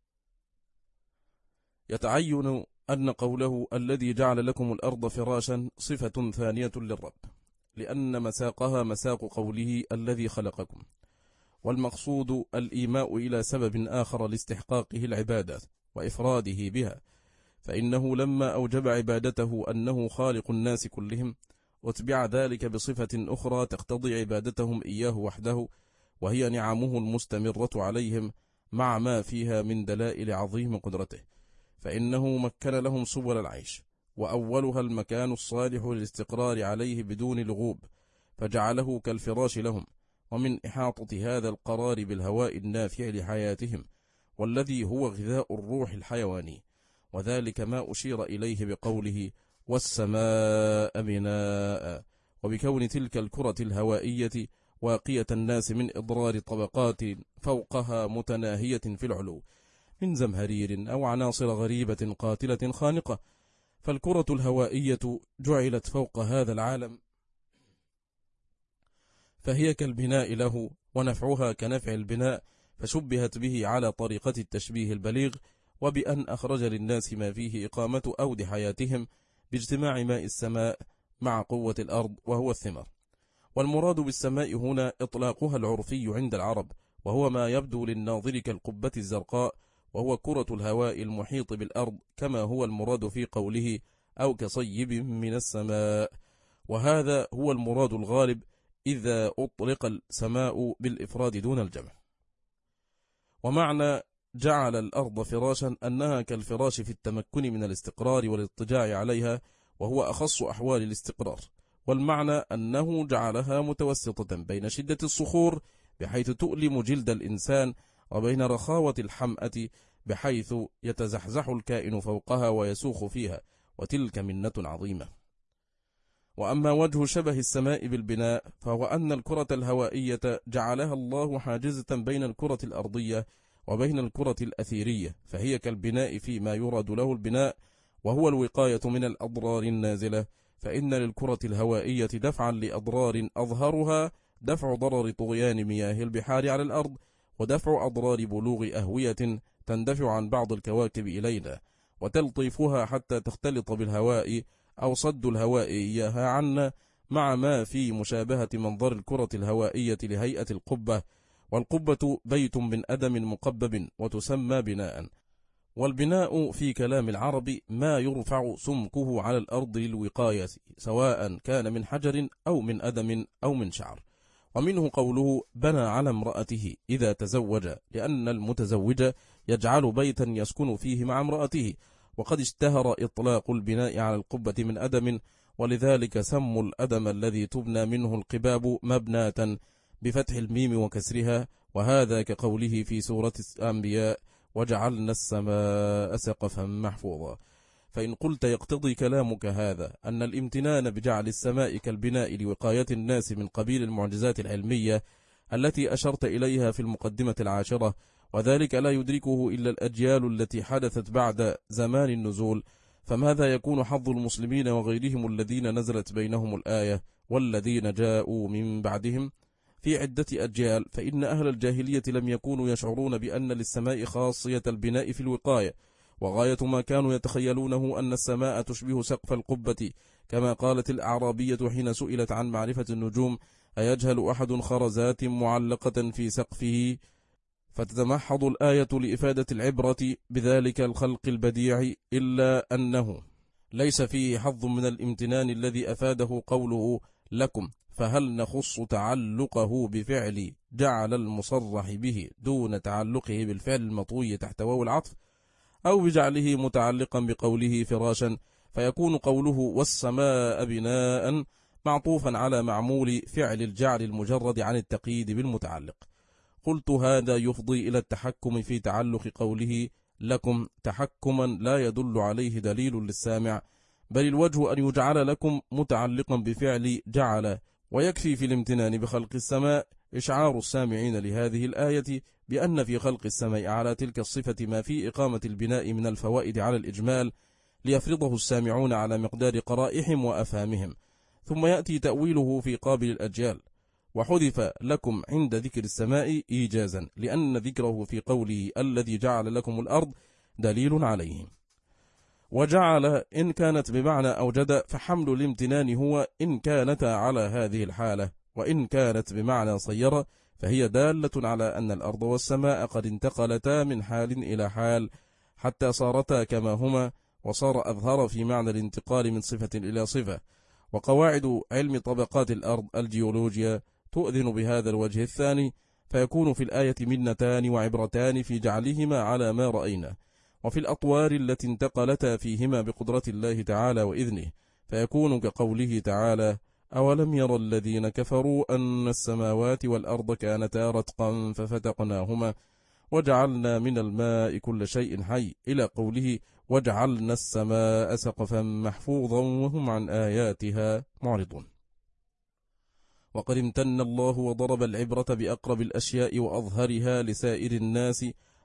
يتعين أن قوله الذي جعل لكم الأرض فراشا صفة ثانية للرب، لأن مساقها مساق قوله الذي خلقكم، والمقصود الإيماء إلى سبب آخر لاستحقاقه العبادة وإفراده بها، فإنه لما أوجب عبادته أنه خالق الناس كلهم أتبع ذلك بصفة أخرى تقتضي عبادتهم إياه وحده، وهي نعمه المستمرة عليهم مع ما فيها من دلائل عظيم قدرته، فإنه مكن لهم سبل العيش، وأولها المكان الصالح للاستقرار عليه بدون لغوب، فجعله كالفراش لهم، ومن إحاطة هذا القرار بالهواء النافع لحياتهم، والذي هو غذاء الروح الحيواني، وذلك ما أشير إليه بقوله والسماء بناء، وبكون تلك الكرة الهوائية واقية الناس من إضرار طبقات فوقها متناهية في العلو من زمهرير أو عناصر غريبة قاتلة خانقة، فالكرة الهوائية جعلت فوق هذا العالم فهي كالبناء له، ونفعها كنفع البناء، فشبهت به على طريقة التشبيه البليغ، وبأن أخرج للناس ما فيه إقامة أود حياتهم باجتماع ماء السماء مع قوة الأرض وهو الثمر. والمراد بالسماء هنا إطلاقها العرفي عند العرب، وهو ما يبدو للناظر كالقبة الزرقاء، وهو كرة الهواء المحيط بالأرض، كما هو المراد في قوله أو كصيب من السماء، وهذا هو المراد الغالب إذا أطلق السماء بالإفراد دون الجمع. ومعنى جعل الأرض فراشا أنها كالفراش في التمكن من الاستقرار والاضطجاع عليها، وهو أخص أحوال الاستقرار، والمعنى أنه جعلها متوسطة بين شدة الصخور بحيث تؤلم جلد الإنسان، وبين رخاوة الحمأة بحيث يتزحزح الكائن فوقها ويسوخ فيها، وتلك منة عظيمة. وأما وجه شبه السماء بالبناء فهو أن الكرة الهوائية جعلها الله حاجزة بين الكرة الأرضية وبين الكرة الأثيرية، فهي كالبناء فيما يراد له البناء، وهو الوقاية من الأضرار النازلة، فإن للكرة الهوائية دفعا لأضرار أظهرها دفع ضرر طغيان مياه البحار على الأرض، ودفع أضرار بلوغ أهوية تندفع عن بعض الكواكب إلينا، وتلطيفها حتى تختلط بالهواء أو صد الهواء إياها عنا، مع ما في مشابهة منظر الكرة الهوائية لهيئة القبة، والقبة بيت من أدم مقبب وتسمى بناء. والبناء في كلام العرب ما يرفع سمكه على الأرض للوقاية، سواء كان من حجر أو من أدم أو من شعر. ومنه قوله بنى على امرأته إذا تزوج، لأن المتزوج يجعل بيتا يسكن فيه مع امرأته، وقد اشتهر إطلاق البناء على القبة من أدم، ولذلك سموا الأدم الذي تبنى منه القباب مبناة بفتح الميم وكسرها، وهذا كقوله في سورة الأنبياء وجعلنا السماء سقفا محفوظا. فإن قلت يقتضي كلامك هذا أن الامتنان بجعل السماء كالبناء لوقاية الناس من قبيل المعجزات العلمية التي أشرت إليها في المقدمة العاشرة، وذلك لا يدركه إلا الأجيال التي حدثت بعد زمان النزول، فماذا يكون حظ المسلمين وغيرهم الذين نزلت بينهم الآية والذين جاءوا من بعدهم؟ في عدة أجيال، فإن أهل الجاهلية لم يكونوا يشعرون بأن للسماء خاصية البناء في الوقاية، وغاية ما كانوا يتخيلونه أن السماء تشبه سقف القبة، كما قالت الأعرابية حين سئلت عن معرفة النجوم: أيجهل أحد خرزات معلقة في سقفه؟ فتتمحض الآية لإفادة العبرة بذلك الخلق البديع، إلا أنه ليس فيه حظ من الامتنان الذي أفاده قوله لكم، فهل نخص تعلقه بفعل جعل المصرح به دون تعلقه بالفعل المطوي تحت واو العطف، أو بجعله متعلقا بقوله فراشا، فيكون قوله والسماء بناء معطوفا على معمول فعل الجعل المجرد عن التقييد بالمتعلق. قلت هذا يفضي إلى التحكم في تعلق قوله لكم تحكما لا يدل عليه دليل للسامع، بل الوجه أن يجعل لكم متعلقا بفعل جعل، ويكفي في الامتنان بخلق السماء إشعار السامعين لهذه الآية بأن في خلق السماء على تلك الصفة ما في إقامة البناء من الفوائد على الإجمال، ليفرضه السامعون على مقدار قرائحهم وأفهامهم، ثم يأتي تأويله في قابل الأجيال. وحذف لكم عند ذكر السماء إيجازا، لأن ذكره في قوله الذي جعل لكم الأرض دليل عليه. وجعل إن كانت بمعنى أوجد، فحمل الامتنان هو إن كانت على هذه الحالة، وإن كانت بمعنى صير فهي دالة على أن الأرض والسماء قد انتقلتا من حال إلى حال حتى صارتا كما هما، وصار أظهر في معنى الانتقال من صفة إلى صفة. وقواعد علم طبقات الأرض الجيولوجيا تؤذن بهذا الوجه الثاني، فيكون في الآية منتان وعبرتان في جعلهما على ما رأينا، وفي الأطوار التي انتقلتا فيهما بقدرة الله تعالى وإذنه، فيكون كقوله تعالى: أولم ير الذين كفروا أن السماوات والأرض كانتا رتقا ففتقناهما وجعلنا من الماء كل شيء حي، إلى قوله: وجعلنا السماء سقفا محفوظا وهم عن آياتها معرضون. وقد امتن الله وضرب العبرة بأقرب الأشياء وأظهرها لسائر الناس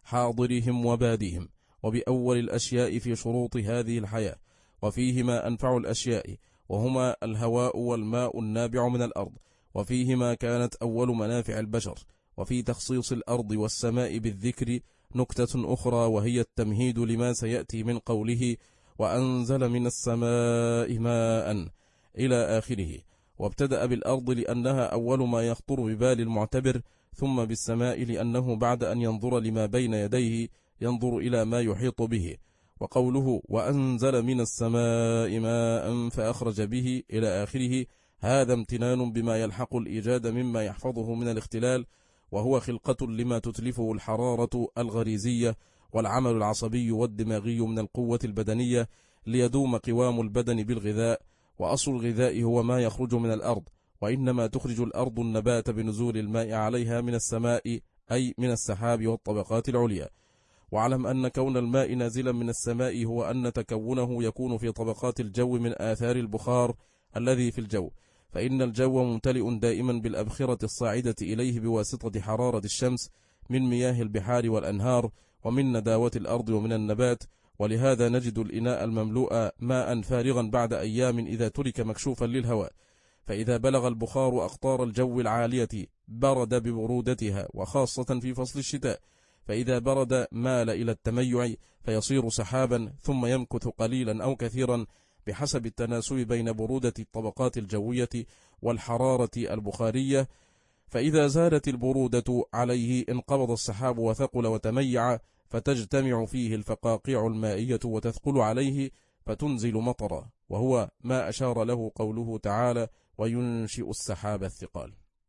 حاضرهم وبادهم، وبأول الأشياء في شروط هذه الحياة، وفيهما أنفع الأشياء، وهما الهواء والماء النابع من الأرض، وفيهما كانت أول منافع البشر. وفي تخصيص الأرض والسماء بالذكر نكتة أخرى، وهي التمهيد لما سيأتي من قوله: وأنزل من السماء ماء إلى آخره. وابتدأ بالأرض لأنها أول ما يخطر ببال المعتبر، ثم بالسماء لأنه بعد أن ينظر لما بين يديه ينظر إلى ما يحيط به. وقوله وأنزل من السماء ماء فأخرج به إلى آخره، هذا امتنان بما يلحق الإيجاد مما يحفظه من الاختلال، وهو خلقة لما تتلفه الحرارة الغريزية والعمل العصبي والدماغي من القوة البدنية، ليدوم قوام البدن بالغذاء. وأصل الغذاء هو ما يخرج من الأرض، وإنما تخرج الأرض النبات بنزول الماء عليها من السماء، أي من السحاب والطبقات العليا. واعلم أن كون الماء نازلا من السماء هو أن تكونه يكون في طبقات الجو من آثار البخار الذي في الجو، فإن الجو ممتلئ دائما بالأبخرة الصاعدة إليه بواسطة حرارة الشمس من مياه البحار والأنهار، ومن نداوة الأرض ومن النبات. ولهذا نجد الإناء المملوء ماء فارغا بعد أيام إذا ترك مكشوفا للهواء، فإذا بلغ البخار أقطار الجو العالية برد ببرودتها، وخاصة في فصل الشتاء، فإذا برد مال إلى التميع فيصير سحابا، ثم يمكث قليلا أو كثيرا بحسب التناسب بين برودة الطبقات الجوية والحرارة البخارية. فإذا زادت البرودة عليه انقبض السحاب وثقل وتميع، فتجتمع فيه الفقاقيع المائية وتثقل عليه فتنزل مطرا، وهو ما أشار له قوله تعالى: وينشئ السحاب الثقال.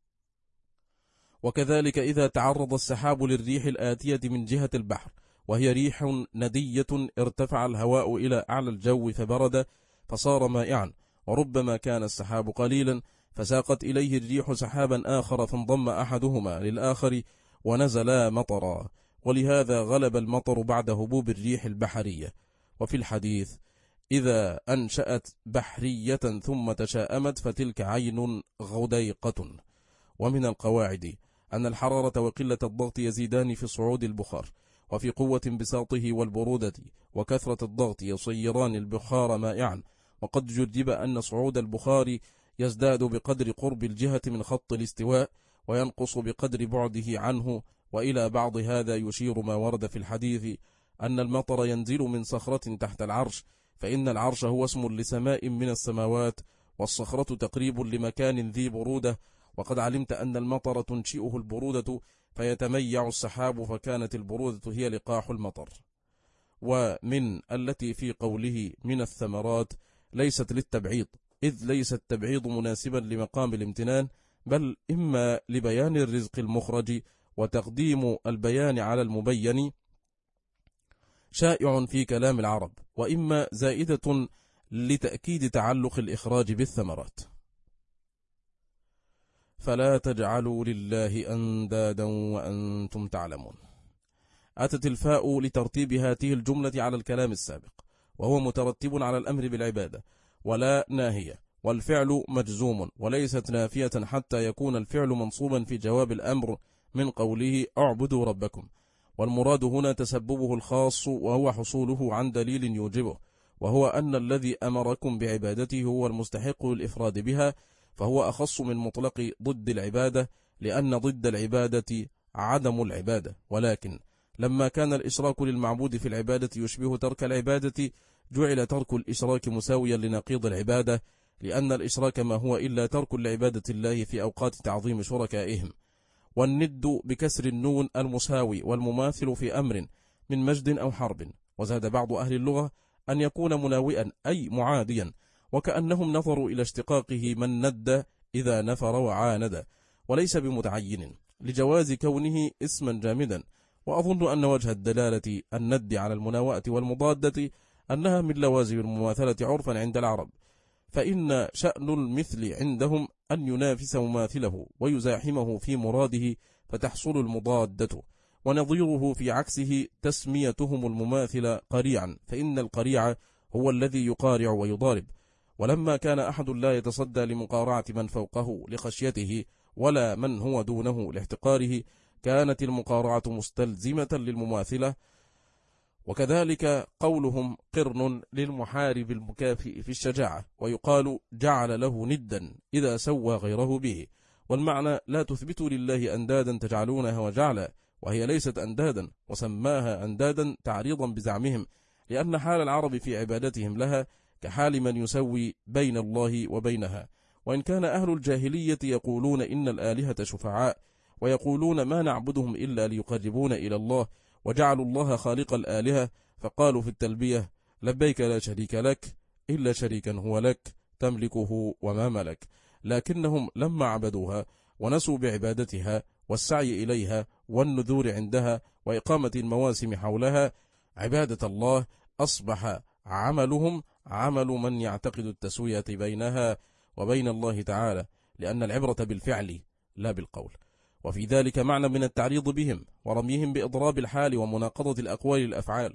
وكذلك إذا تعرض السحاب للريح الآتية من جهة البحر، وهي ريح ندية، ارتفع الهواء إلى أعلى الجو فبرد فصار مائعا، وربما كان السحاب قليلا فساقت إليه الريح سحابا آخر فانضم أحدهما للآخر ونزلا مطرا، ولهذا غلب المطر بعد هبوب الريح البحرية. وفي الحديث: إذا أنشأت بحرية ثم تشاءمت فتلك عين غديقة. ومن القواعد أن الحرارة وقلة الضغط يزيدان في صعود البخار، وفي قوة انبساطه والبرودة وكثرة الضغط يصيران البخار مائعا. وقد جرب أن صعود البخار يزداد بقدر قرب الجهة من خط الاستواء، وينقص بقدر بعده عنه. وإلى بعض هذا يشير ما ورد في الحديث أن المطر ينزل من صخرة تحت العرش، فإن العرش هو اسم لسماء من السماوات، والصخرة تقريب لمكان ذي برودة. وقد علمت أن المطر تنشئه البرودة فيتميع السحاب، فكانت البرودة هي لقاح المطر. ومن التي في قوله من الثمرات ليست للتبعيض، إذ ليس التبعيض مناسبا لمقام الامتنان، بل إما لبيان الرزق المخرج، وتقديم البيان على المبين شائع في كلام العرب، وإما زائدة لتأكيد تعلق الإخراج بالثمرات. فلا تجعلوا لله أندادا وأنتم تعلمون. أتت الفاء لترتيب هذه الجملة على الكلام السابق، وهو مترتب على الأمر بالعبادة، ولا ناهية، والفعل مجزوم وليست نافية حتى يكون الفعل منصوبا في جواب الأمر من قوله اعبدوا ربكم. والمراد هنا تسببه الخاص، وهو حصوله عن دليل يوجبه، وهو أن الذي أمركم بعبادته هو المستحق للإفراد بها، فهو أخص من مطلق ضد العبادة، لأن ضد العبادة عدم العبادة. ولكن لما كان الإشراك للمعبود في العبادة يشبه ترك العبادة، جعل ترك الإشراك مساويا لنقيض العبادة، لأن الإشراك ما هو إلا ترك لعبادة الله في أوقات تعظيم شركائهم. والند بكسر النون المساوي والمماثل في أمر من مجد أو حرب. وزاد بعض أهل اللغة أن يكون مناوئا أي معاديا، وكأنهم نظروا إلى اشتقاقه من ند إذا نفر وعاند، وليس بمتعين لجواز كونه اسما جامدا. وأظن أن وجه الدلالة الند على المناوئة والمضادة أنها من لوازم المماثلة عرفا عند العرب، فإن شأن المثل عندهم أن ينافس مماثله ويزاحمه في مراده فتحصل المضادة. ونظيره في عكسه تسميتهم المماثل قريعا، فإن القريع هو الذي يقارع ويضارب. ولما كان أحد لا يتصدى لمقارعة من فوقه لخشيته، ولا من هو دونه لاحتقاره، كانت المقارعة مستلزمة للمماثلة. وكذلك قولهم قرن للمحارب المكافئ في الشجاعة، ويقال جعل له ندا إذا سوى غيره به. والمعنى لا تثبتوا لله أندادا تجعلونها وجعلا، وهي ليست أندادا، وسماها أندادا تعريضا بزعمهم، لأن حال العرب في عبادتهم لها كحال من يسوي بين الله وبينها. وإن كان أهل الجاهلية يقولون إن الآلهة شفعاء، ويقولون ما نعبدهم إلا ليقربون إلى الله، وجعلوا الله خالق الآلهة، فقالوا في التلبية لبيك لا شريك لك إلا شريكا هو لك تملكه وما ملك. لكنهم لما عبدوها ونسوا بعبادتها والسعي إليها والنذور عندها وإقامة المواسم حولها عبادة الله، أصبح عملهم عمل من يعتقد التسوية بينها وبين الله تعالى، لأن العبرة بالفعل لا بالقول. وفي ذلك معنى من التعريض بهم ورميهم بإضراب الحال ومناقضة الأقوال الأفعال.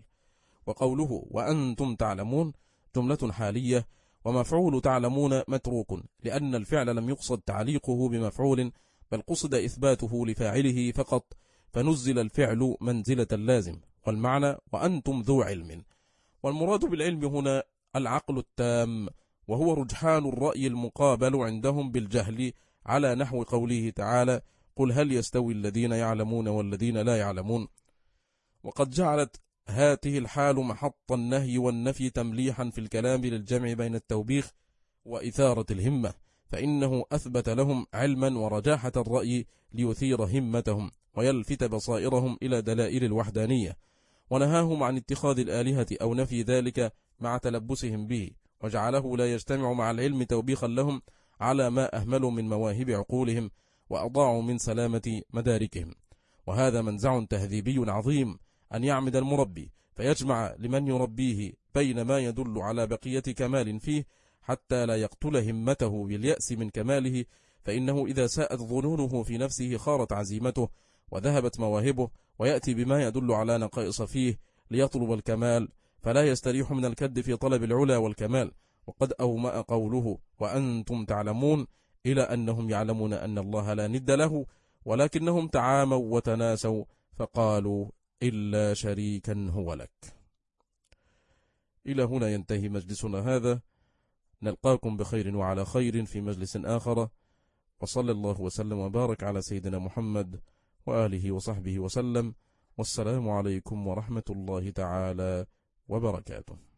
وقوله وأنتم تعلمون جملة حالية، ومفعول تعلمون متروك، لأن الفعل لم يقصد تعليقه بمفعول، بل قصد إثباته لفاعله فقط، فنزل الفعل منزلة اللازم. والمعنى وأنتم ذو علم. والمراد بالعلم هنا العقل التام، وهو رجحان الرأي المقابل عندهم بالجهل، على نحو قوله تعالى قل هل يستوي الذين يعلمون والذين لا يعلمون. وقد جعلت هاته الحال محط النهي والنفي تمليحا في الكلام للجمع بين التوبيخ وإثارة الهمة، فإنه أثبت لهم علما ورجاحة الرأي ليثير همتهم ويلفت بصائرهم إلى دلائل الوحدانية، ونهاهم عن اتخاذ الآلهة أو نفي ذلك مع تلبسهم به، وجعله لا يجتمع مع العلم توبيخا لهم على ما أهملوا من مواهب عقولهم وأضاعوا من سلامة مداركهم. وهذا منزع تهذيبي عظيم، أن يعمد المربي فيجمع لمن يربيه بين ما يدل على بقية كمال فيه، حتى لا يقتل همته باليأس من كماله، فإنه إذا ساءت ظنونه في نفسه خارت عزيمته وذهبت مواهبه، ويأتي بما يدل على نقائص فيه ليطلب الكمال، فلا يستريح من الكد في طلب العلا والكمال. وقد أومأ قوله وأنتم تعلمون إلى أنهم يعلمون أن الله لا ند له، ولكنهم تعاموا وتناسوا فقالوا إلا شريكا هو لك. إلى هنا ينتهي مجلسنا هذا، نلقاكم بخير وعلى خير في مجلس آخر، وصلى الله وسلم وبارك على سيدنا محمد وآله وصحبه وسلم. والسلام عليكم ورحمة الله تعالى وبركاته.